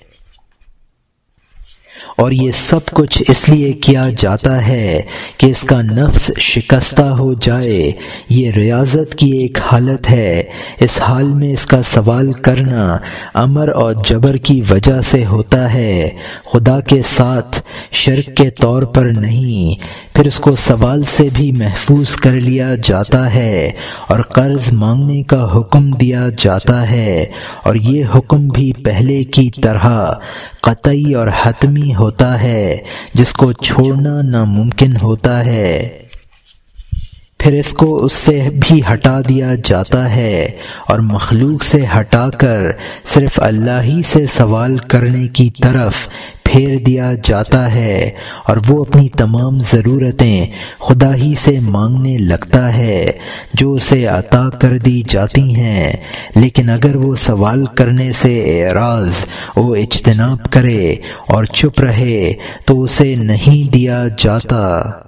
اور یہ سب کچھ اس لیے کیا جاتا ہے کہ اس کا نفس شکستہ ہو جائے۔ یہ ریاضت کی ایک حالت ہے۔ اس حال میں اس کا سوال کرنا امر اور جبر کی وجہ سے ہوتا ہے، خدا کے ساتھ شرک کے طور پر نہیں۔ پھر اس کو سوال سے بھی محفوظ کر لیا جاتا ہے اور قرض مانگنے کا حکم دیا جاتا ہے، اور یہ حکم بھی پہلے کی طرح قطعی اور حتمی ہوتا ہے جس کو چھوڑنا ناممکن ہوتا ہے۔ پھر اس کو اس سے بھی ہٹا دیا جاتا ہے اور مخلوق سے ہٹا کر صرف اللہ ہی سے سوال کرنے کی طرف پھیر دیا جاتا ہے، اور وہ اپنی تمام ضرورتیں خدا ہی سے مانگنے لگتا ہے جو اسے عطا کر دی جاتی ہیں۔ لیکن اگر وہ سوال کرنے سے اعراض و اجتناب کرے اور چپ رہے تو اسے نہیں دیا جاتا۔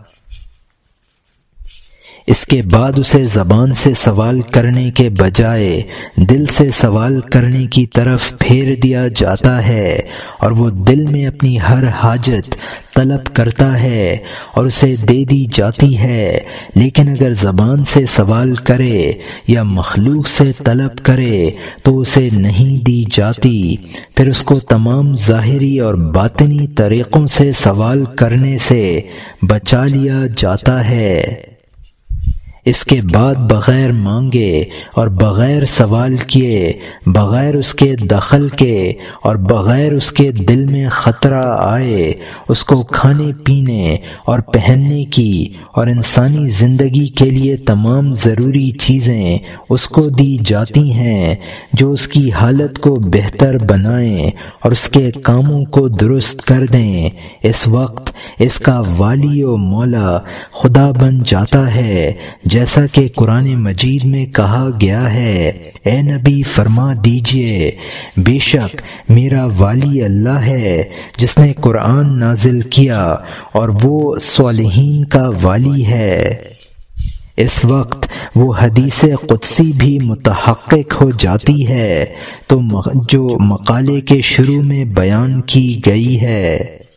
اس کے بعد اسے زبان سے سوال کرنے کے بجائے دل سے سوال کرنے کی طرف پھیر دیا جاتا ہے، اور وہ دل میں اپنی ہر حاجت طلب کرتا ہے اور اسے دے دی جاتی ہے۔ لیکن اگر زبان سے سوال کرے یا مخلوق سے طلب کرے تو اسے نہیں دی جاتی۔ پھر اس کو تمام ظاہری اور باطنی طریقوں سے سوال کرنے سے بچا لیا جاتا ہے۔ اس کے بعد بغیر مانگے اور بغیر سوال کیے، بغیر اس کے دخل کے اور بغیر اس کے دل میں خطرہ آئے، اس کو کھانے پینے اور پہننے کی اور انسانی زندگی کے لیے تمام ضروری چیزیں اس کو دی جاتی ہیں جو اس کی حالت کو بہتر بنائیں اور اس کے کاموں کو درست کر دیں۔ اس وقت اس کا والی و مولا خدا بن جاتا ہے، جیسا کہ قرآن مجید میں کہا گیا ہے، اے نبی فرما دیجئے بے شک میرا والی اللہ ہے جس نے قرآن نازل کیا اور وہ صالحین کا والی ہے۔ اس وقت وہ حدیث قدسی بھی متحقق ہو جاتی ہے تو جو مقالے کے شروع میں بیان کی گئی ہے۔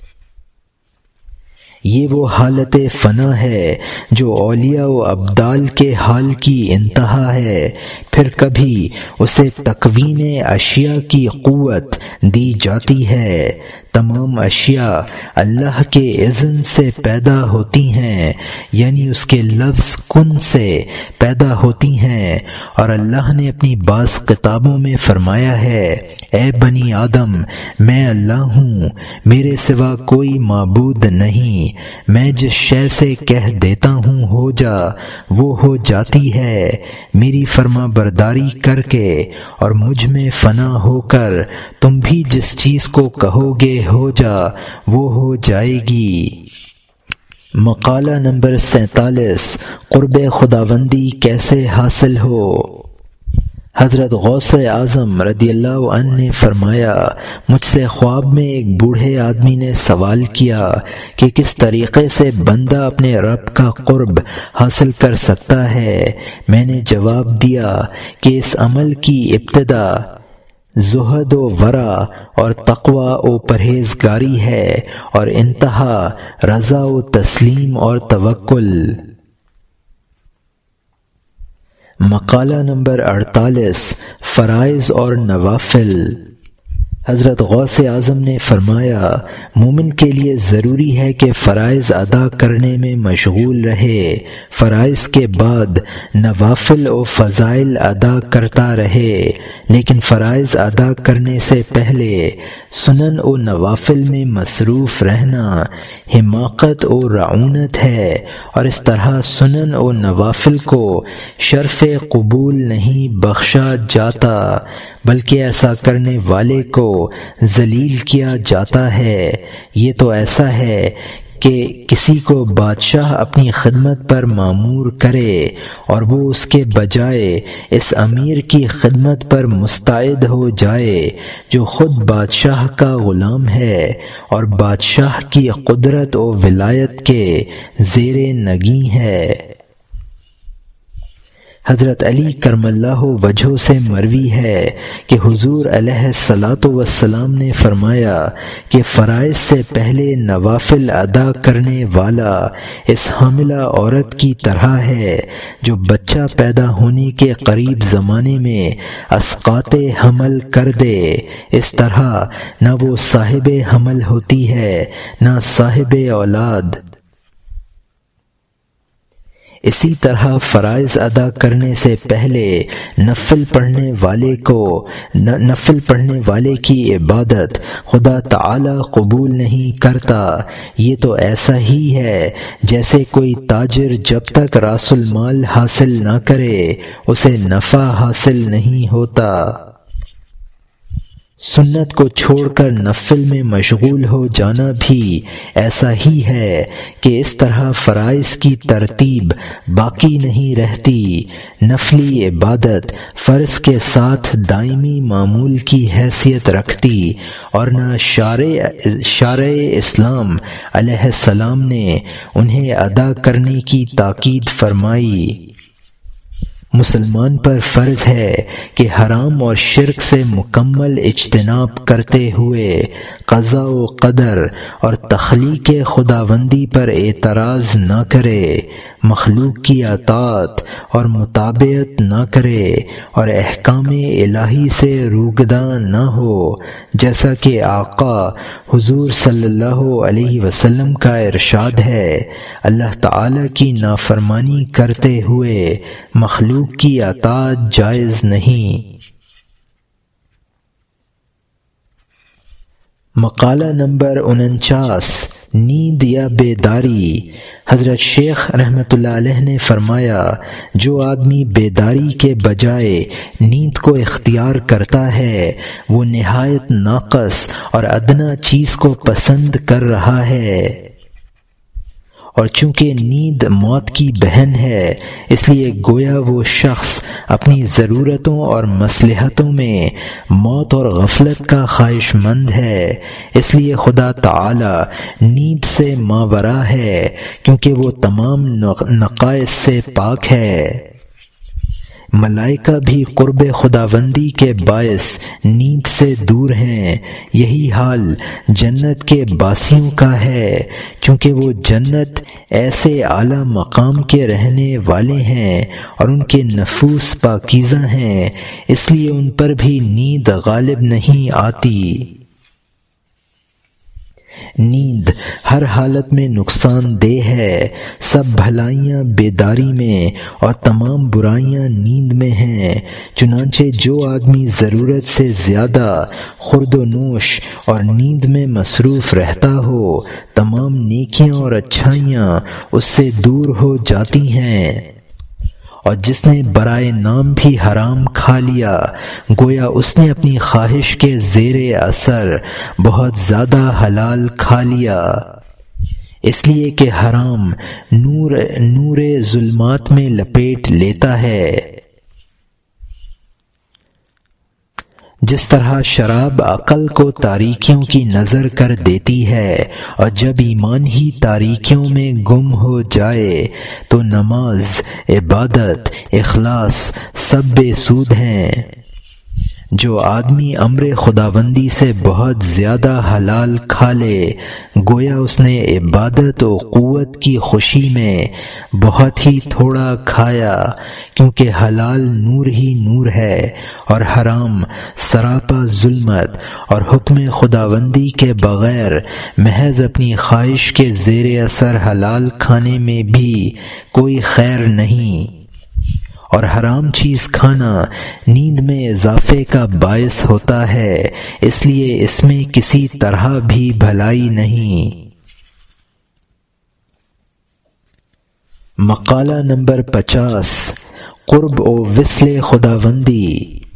یہ وہ حالت فنا ہے جو اولیاء و ابدال کے حال کی انتہا ہے۔ پھر کبھی اسے تکوین اشیاء کی قوت دی جاتی ہے۔ تمام اشیاء اللہ کے اذن سے پیدا ہوتی ہیں، یعنی اس کے لفظ کن سے پیدا ہوتی ہیں، اور اللہ نے اپنی بعض کتابوں میں فرمایا ہے، اے بنی آدم میں اللہ ہوں، میرے سوا کوئی معبود نہیں، میں جس شے سے کہہ دیتا ہوں ہو جا وہ ہو جاتی ہے، میری فرما برداری کر کے اور مجھ میں فنا ہو کر تم بھی جس چیز کو کہو گے ہو جا وہ ہو جائے گی۔ مقالہ نمبر 47، قرب خداوندی کیسے حاصل ہو۔ حضرت غوث اعظم رضی اللہ عنہ نے فرمایا، مجھ سے خواب میں ایک بوڑھے آدمی نے سوال کیا کہ کس طریقے سے بندہ اپنے رب کا قرب حاصل کر سکتا ہے۔ میں نے جواب دیا کہ اس عمل کی ابتدا زہد و ورع اور تقوی و پرہیزگاری ہے، اور انتہا رضا و تسلیم اور توکل۔ مقالہ نمبر 48، فرائض اور نوافل۔ حضرت غوث اعظم نے فرمایا، مومن کے لیے ضروری ہے کہ فرائض ادا کرنے میں مشغول رہے، فرائض کے بعد نوافل و فضائل ادا کرتا رہے، لیکن فرائض ادا کرنے سے پہلے سنن و نوافل میں مصروف رہنا حماقت و رعونت ہے، اور اس طرح سنن و نوافل کو شرف قبول نہیں بخشا جاتا، بلکہ ایسا کرنے والے کو ذلیل کیا جاتا ہے۔ یہ تو ایسا ہے کہ کسی کو بادشاہ اپنی خدمت پر مامور کرے اور وہ اس کے بجائے اس امیر کی خدمت پر مستعد ہو جائے جو خود بادشاہ کا غلام ہے اور بادشاہ کی قدرت و ولایت کے زیر نگیں ہے۔ حضرت علی کرم اللہ وجہہ سے مروی ہے کہ حضور علیہ الصلاۃ والسلام نے فرمایا کہ فرائض سے پہلے نوافل ادا کرنے والا اس حاملہ عورت کی طرح ہے جو بچہ پیدا ہونے کے قریب زمانے میں اسقاط حمل کر دے، اس طرح نہ وہ صاحب حمل ہوتی ہے نہ صاحب اولاد۔ اسی طرح فرائض ادا کرنے سے پہلے نفل پڑھنے والے کی عبادت خدا تعالی قبول نہیں کرتا۔ یہ تو ایسا ہی ہے جیسے کوئی تاجر جب تک راس المال حاصل نہ کرے اسے نفع حاصل نہیں ہوتا۔ سنت کو چھوڑ کر نفل میں مشغول ہو جانا بھی ایسا ہی ہے کہ اس طرح فرائض کی ترتیب باقی نہیں رہتی۔ نفلی عبادت فرض کے ساتھ دائمی معمول کی حیثیت رکھتی اور نہ شارع اسلام علیہ السلام نے انہیں ادا کرنے کی تاکید فرمائی۔ مسلمان پر فرض ہے کہ حرام اور شرک سے مکمل اجتناب کرتے ہوئے قضاء و قدر اور تخلیق خداوندی پر اعتراض نہ کرے، مخلوق کی اطاعت اور متابعت نہ کرے اور احکام الہی سے روگرداں نہ ہو، جیسا کہ آقا حضور صلی اللہ علیہ وسلم کا ارشاد ہے، اللہ تعالی کی نافرمانی کرتے ہوئے مخلوق کی اطاعت جائز نہیں۔ مقالہ نمبر 49، نیند یا بیداری۔ حضرت شیخ رحمۃ اللہ علیہ نے فرمایا، جو آدمی بیداری کے بجائے نیند کو اختیار کرتا ہے وہ نہایت ناقص اور ادنیٰ چیز کو پسند کر رہا ہے، اور چونکہ نیند موت کی بہن ہے اس لیے گویا وہ شخص اپنی ضرورتوں اور مصلحتوں میں موت اور غفلت کا خواہش مند ہے، اس لیے خدا تعالی نیند سے ماورا ہے کیونکہ وہ تمام نقائص سے پاک ہے۔ ملائکہ بھی قرب خداوندی کے باعث نیند سے دور ہیں، یہی حال جنت کے باسیوں کا ہے، چونکہ وہ جنت ایسے اعلیٰ مقام کے رہنے والے ہیں اور ان کے نفوس پاکیزہ ہیں، اس لیے ان پر بھی نیند غالب نہیں آتی۔ نیند ہر حالت میں نقصان دہ ہے، سب بھلائیاں بیداری میں اور تمام برائیاں نیند میں ہیں، چنانچہ جو آدمی ضرورت سے زیادہ خورد و نوش اور نیند میں مصروف رہتا ہو تمام نیکیاں اور اچھائیاں اس سے دور ہو جاتی ہیں، اور جس نے برائے نام بھی حرام کھا لیا گویا اس نے اپنی خواہش کے زیر اثر بہت زیادہ حلال کھا لیا، اس لیے کہ حرام نور ظلمات میں لپیٹ لیتا ہے۔ جس طرح شراب عقل کو تاریکیوں کی نظر کر دیتی ہے اور جب ایمان ہی تاریکیوں میں گم ہو جائے تو نماز، عبادت، اخلاص سب بے سود ہیں۔ جو آدمی امر خداوندی سے بہت زیادہ حلال کھا لے گویا اس نے عبادت و قوت کی خوشی میں بہت ہی تھوڑا کھایا، کیونکہ حلال نور ہی نور ہے اور حرام سراپا ظلمت، اور حکم خداوندی کے بغیر محض اپنی خواہش کے زیر اثر حلال کھانے میں بھی کوئی خیر نہیں، اور حرام چیز کھانا نیند میں اضافے کا باعث ہوتا ہے، اس لیے اس میں کسی طرح بھی بھلائی نہیں۔ مقالہ نمبر 50 قرب و وصل خداوندی۔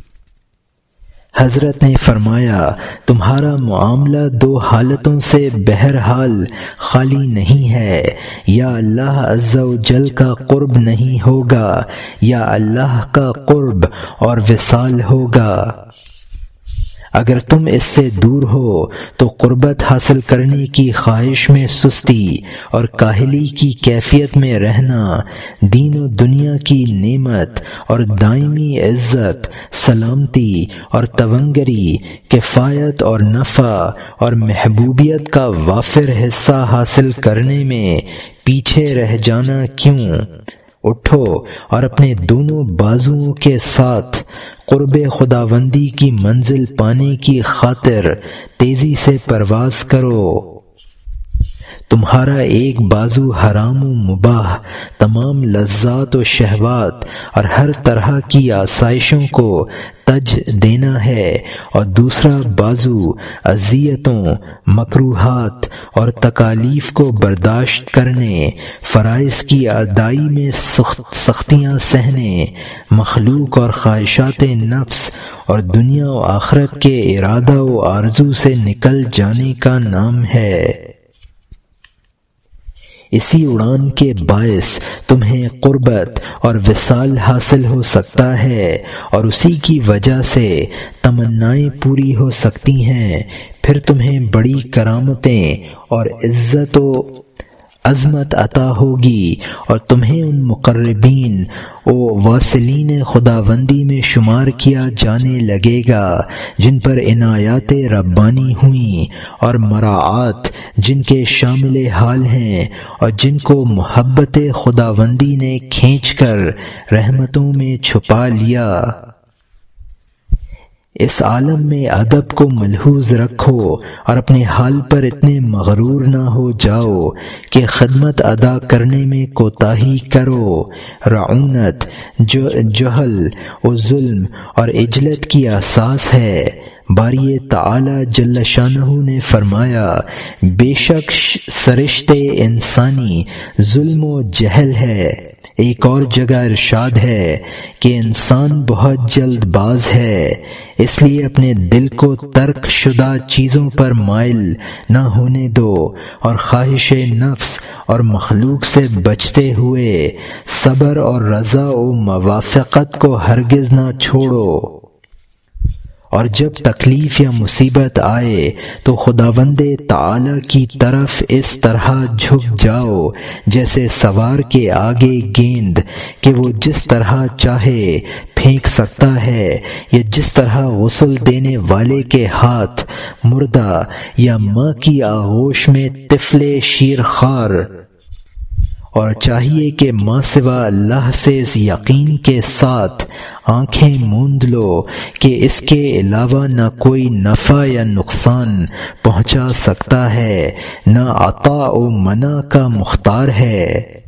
حضرت نے فرمایا تمہارا معاملہ دو حالتوں سے بہرحال خالی نہیں ہے، یا اللہ عز و جل کا قرب نہیں ہوگا یا اللہ کا قرب اور وصال ہوگا۔ اگر تم اس سے دور ہو تو قربت حاصل کرنے کی خواہش میں سستی اور کاہلی کی کیفیت میں رہنا، دین و دنیا کی نعمت اور دائمی عزت، سلامتی اور تونگری، کفایت اور نفع اور محبوبیت کا وافر حصہ حاصل کرنے میں پیچھے رہ جانا کیوں؟ اٹھو اور اپنے دونوں بازوؤں کے ساتھ قرب خداوندی کی منزل پانے کی خاطر تیزی سے پرواز کرو۔ تمہارا ایک بازو حرام و مباح تمام لذات و شہوات اور ہر طرح کی آسائشوں کو تج دینا ہے، اور دوسرا بازو اذیتوں، مکروہات اور تکالیف کو برداشت کرنے، فرائض کی ادائی میں سختیاں سہنے، مخلوق اور خواہشات نفس اور دنیا و آخرت کے ارادہ و آرزو سے نکل جانے کا نام ہے۔ اسی اڑان کے باعث تمہیں قربت اور وصال حاصل ہو سکتا ہے، اور اسی کی وجہ سے تمنائیں پوری ہو سکتی ہیں، پھر تمہیں بڑی کرامتیں اور عزت و عظمت عطا ہوگی، اور تمہیں ان مقربین و واصلین خداوندی میں شمار کیا جانے لگے گا جن پر عنایات ربانی ہوئیں اور مراعات جن کے شامل حال ہیں، اور جن کو محبت خداوندی نے کھینچ کر رحمتوں میں چھپا لیا۔ اس عالم میں ادب کو ملحوظ رکھو اور اپنے حال پر اتنے مغرور نہ ہو جاؤ کہ خدمت ادا کرنے میں کوتاہی کرو۔ رعونت جہل و ظلم اور عجلت کی اساس ہے۔ باری تعالی جل شانہ نے فرمایا بے شک سرشت انسانی ظلم و جہل ہے۔ ایک اور جگہ ارشاد ہے کہ انسان بہت جلد باز ہے، اس لیے اپنے دل کو ترک شدہ چیزوں پر مائل نہ ہونے دو، اور خواہش نفس اور مخلوق سے بچتے ہوئے صبر اور رضا و موافقت کو ہرگز نہ چھوڑو۔ اور جب تکلیف یا مصیبت آئے تو خداوند تعالی کی طرف اس طرح جھک جاؤ جیسے سوار کے آگے گیند کہ وہ جس طرح چاہے پھینک سکتا ہے، یا جس طرح غسل دینے والے کے ہاتھ مردہ یا ماں کی آغوش میں طفل شیرخوار، اور چاہیے کہ ماں سوا اللہ سے اس یقین کے ساتھ آنکھیں موند لو کہ اس کے علاوہ نہ کوئی نفع یا نقصان پہنچا سکتا ہے، نہ عطا و منع کا مختار ہے۔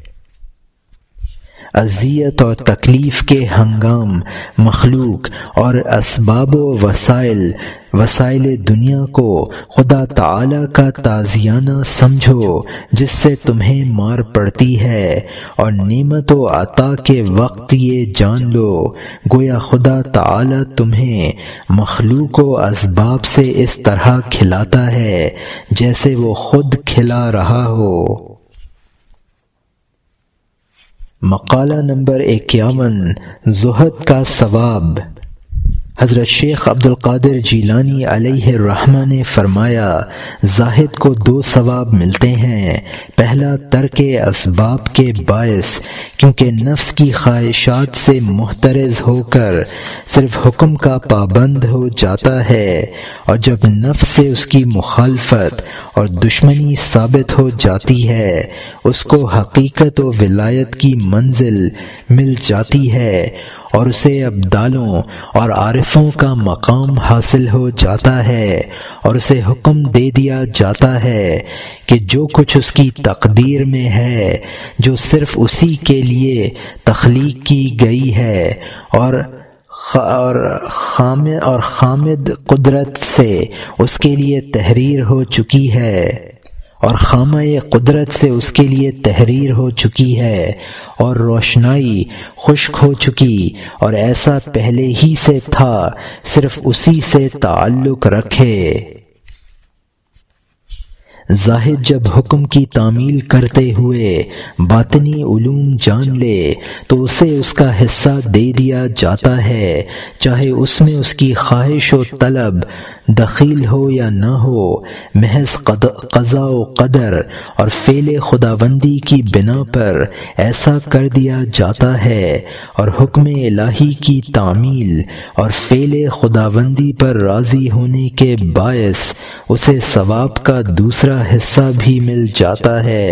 اذیت اور تکلیف کے ہنگام مخلوق اور اسباب و وسائل دنیا کو خدا تعالی کا تازیانہ سمجھو جس سے تمہیں مار پڑتی ہے، اور نعمت و عطا کے وقت یہ جان لو گویا خدا تعالی تمہیں مخلوق و اسباب سے اس طرح کھلاتا ہے جیسے وہ خود کھلا رہا ہو۔ مقالہ نمبر 51 زہد کا ثواب۔ حضرت شیخ عبد القادر جیلانی علیہ الرحمہ نے فرمایا، زاہد کو 2 ثواب ملتے ہیں۔ پہلا، ترک اسباب کے باعث، کیونکہ نفس کی خواہشات سے محترز ہو کر صرف حکم کا پابند ہو جاتا ہے، اور جب نفس سے اس کی مخالفت اور دشمنی ثابت ہو جاتی ہے، اس کو حقیقت و ولایت کی منزل مل جاتی ہے، اور اسے ابدالوں اور عارفوں کا مقام حاصل ہو جاتا ہے، اور اسے حکم دے دیا جاتا ہے کہ جو کچھ اس کی تقدیر میں ہے، جو صرف اسی کے لیے تخلیق کی گئی ہے، اور خامد قدرت سے اس کے لیے تحریر ہو چکی ہے، اور خامہ قدرت سے اس کے لیے تحریر ہو چکی ہے، اور روشنائی خشک ہو چکی، اور ایسا پہلے ہی سے تھا، صرف اسی سے تعلق رکھے۔ زاہد جب حکم کی تعمیل کرتے ہوئے باطنی علوم جان لے تو اسے اس کا حصہ دے دیا جاتا ہے، چاہے اس میں اس کی خواہش و طلب دخیل ہو یا نہ ہو، محض قضا و قدر اور فعل خداوندی کی بنا پر ایسا کر دیا جاتا ہے، اور حکم الہی کی تعمیل اور فعل خداوندی پر راضی ہونے کے باعث اسے ثواب کا دوسرا حصہ بھی مل جاتا ہے۔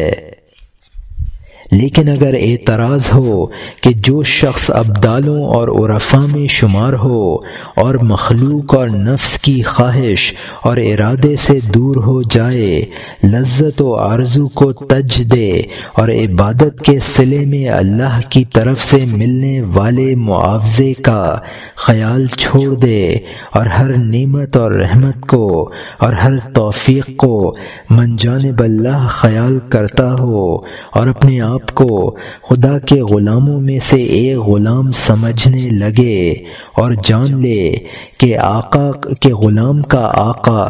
لیکن اگر اعتراض ہو کہ جو شخص ابدالوں اور عرفاء میں شمار ہو اور مخلوق اور نفس کی خواہش اور ارادے سے دور ہو جائے، لذت و آرزو کو تج دے اور عبادت کے صلے میں اللہ کی طرف سے ملنے والے معاوضے کا خیال چھوڑ دے، اور ہر نعمت اور رحمت کو اور ہر توفیق کو من جانب اللہ خیال کرتا ہو، اور اپنے آپ کو خدا کے غلاموں میں سے ایک غلام سمجھنے لگے، اور جان لے کہ غلام کا آقا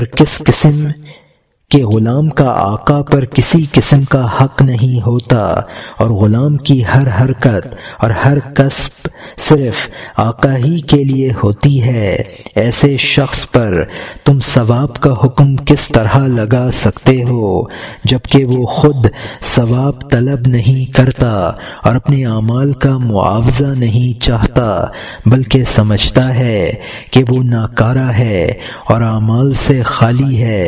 پر کسی قسم کا حق نہیں ہوتا، اور غلام کی ہر حرکت اور ہر کسب صرف آقا ہی کے لیے ہوتی ہے۔ ایسے شخص پر تم ثواب کا حکم کس طرح لگا سکتے ہو جبکہ وہ خود ثواب طلب نہیں کرتا اور اپنے اعمال کا معاوضہ نہیں چاہتا، بلکہ سمجھتا ہے کہ وہ ناکارہ ہے اور اعمال سے خالی ہے۔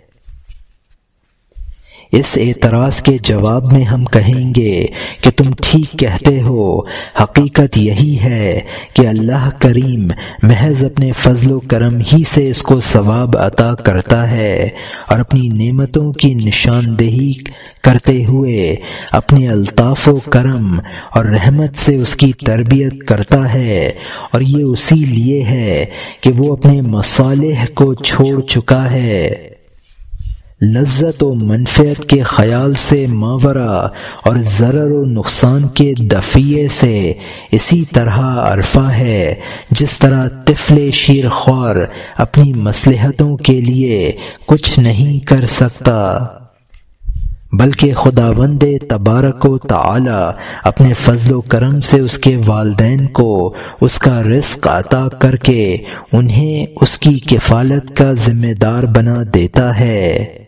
اس اعتراض کے جواب میں ہم کہیں گے کہ تم ٹھیک کہتے ہو، حقیقت یہی ہے کہ اللہ کریم محض اپنے فضل و کرم ہی سے اس کو ثواب عطا کرتا ہے، اور اپنی نعمتوں کی نشاندہی کرتے ہوئے اپنے الطاف و کرم اور رحمت سے اس کی تربیت کرتا ہے، اور یہ اسی لیے ہے کہ وہ اپنے مصالح کو چھوڑ چکا ہے۔ لذت و منفعت کے خیال سے ماورا اور ضرر و نقصان کے دفعے سے اسی طرح عرفہ ہے جس طرح طفل شیرخوار اپنی مصلحتوں کے لیے کچھ نہیں کر سکتا، بلکہ خداوند تبارک و تعالی اپنے فضل و کرم سے اس کے والدین کو اس کا رزق عطا کر کے انہیں اس کی کفالت کا ذمہ دار بنا دیتا ہے۔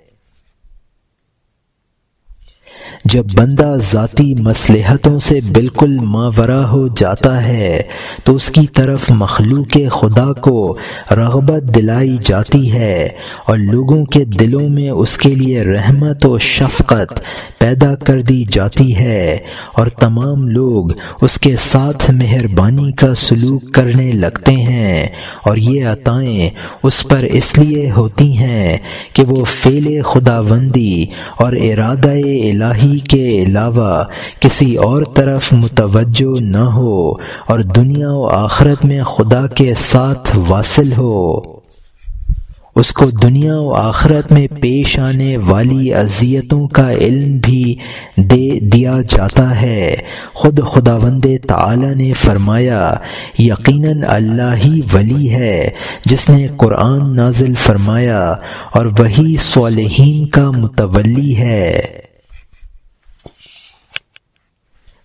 جب بندہ ذاتی مصلحتوں سے بالکل ماورا ہو جاتا ہے تو اس کی طرف مخلوق خدا کو رغبت دلائی جاتی ہے، اور لوگوں کے دلوں میں اس کے لیے رحمت و شفقت پیدا کر دی جاتی ہے، اور تمام لوگ اس کے ساتھ مہربانی کا سلوک کرنے لگتے ہیں، اور یہ عطائیں اس پر اس لیے ہوتی ہیں کہ وہ فعل خداوندی اور ارادہ الہی کے علاوہ کسی اور طرف متوجہ نہ ہو، اور دنیا و آخرت میں خدا کے ساتھ واصل ہو۔ اس کو دنیا و آخرت میں پیش آنے والی اذیتوں کا علم بھی دے دیا جاتا ہے۔ خود خداوند تعالی نے فرمایا، یقیناً اللہ ہی ولی ہے جس نے قرآن نازل فرمایا، اور وہی صالحین کا متولی ہے۔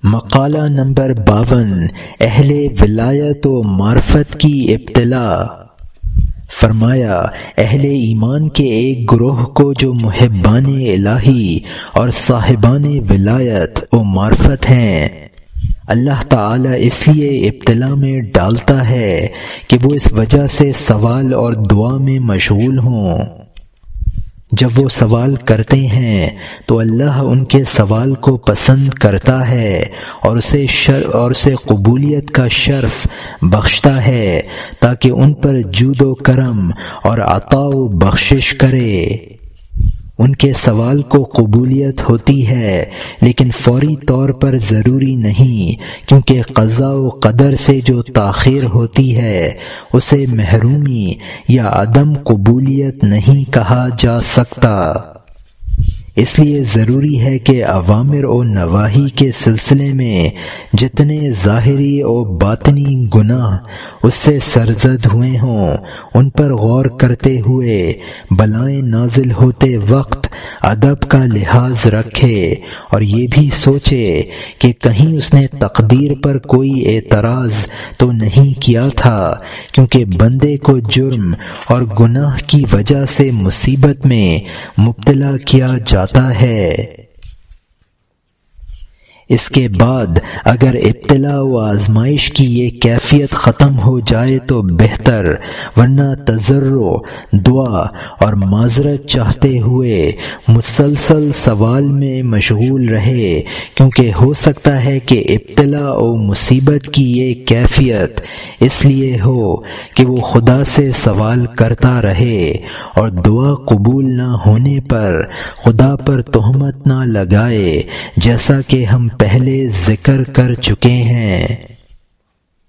مقالہ نمبر 52 اہل ولایت و معرفت کی ابتلا۔ فرمایا اہل ایمان کے ایک گروہ کو جو محبان الہی اور صاحبان ولایت و معرفت ہیں، اللہ تعالیٰ اس لیے ابتلا میں ڈالتا ہے کہ وہ اس وجہ سے سوال اور دعا میں مشغول ہوں۔ جب وہ سوال کرتے ہیں تو اللہ ان کے سوال کو پسند کرتا ہے اور اسے قبولیت کا شرف بخشتا ہے تاکہ ان پر جود و کرم اور عطا و بخشش کرے۔ ان کے سوال کو قبولیت ہوتی ہے لیکن فوری طور پر ضروری نہیں، کیونکہ قضاء و قدر سے جو تاخیر ہوتی ہے اسے محرومی یا عدم قبولیت نہیں کہا جا سکتا۔ اس لیے ضروری ہے کہ اوامر و نواہی کے سلسلے میں جتنے ظاہری و باطنی گناہ اس سے سرزد ہوئے ہوں ان پر غور کرتے ہوئے بلائیں نازل ہوتے وقت ادب کا لحاظ رکھے اور یہ بھی سوچے کہ کہیں اس نے تقدیر پر کوئی اعتراض تو نہیں کیا تھا، کیونکہ بندے کو جرم اور گناہ کی وجہ سے مصیبت میں مبتلا کیا جاتا ہے۔ اس کے بعد اگر ابتلا و آزمائش کی یہ کیفیت ختم ہو جائے تو بہتر، ورنہ تضرع، دعا اور معذرت چاہتے ہوئے مسلسل سوال میں مشغول رہے، کیونکہ ہو سکتا ہے کہ ابتلا و مصیبت کی یہ کیفیت اس لیے ہو کہ وہ خدا سے سوال کرتا رہے اور دعا قبول نہ ہونے پر خدا پر تہمت نہ لگائے، جیسا کہ ہم پہلے ذکر کر چکے ہیں۔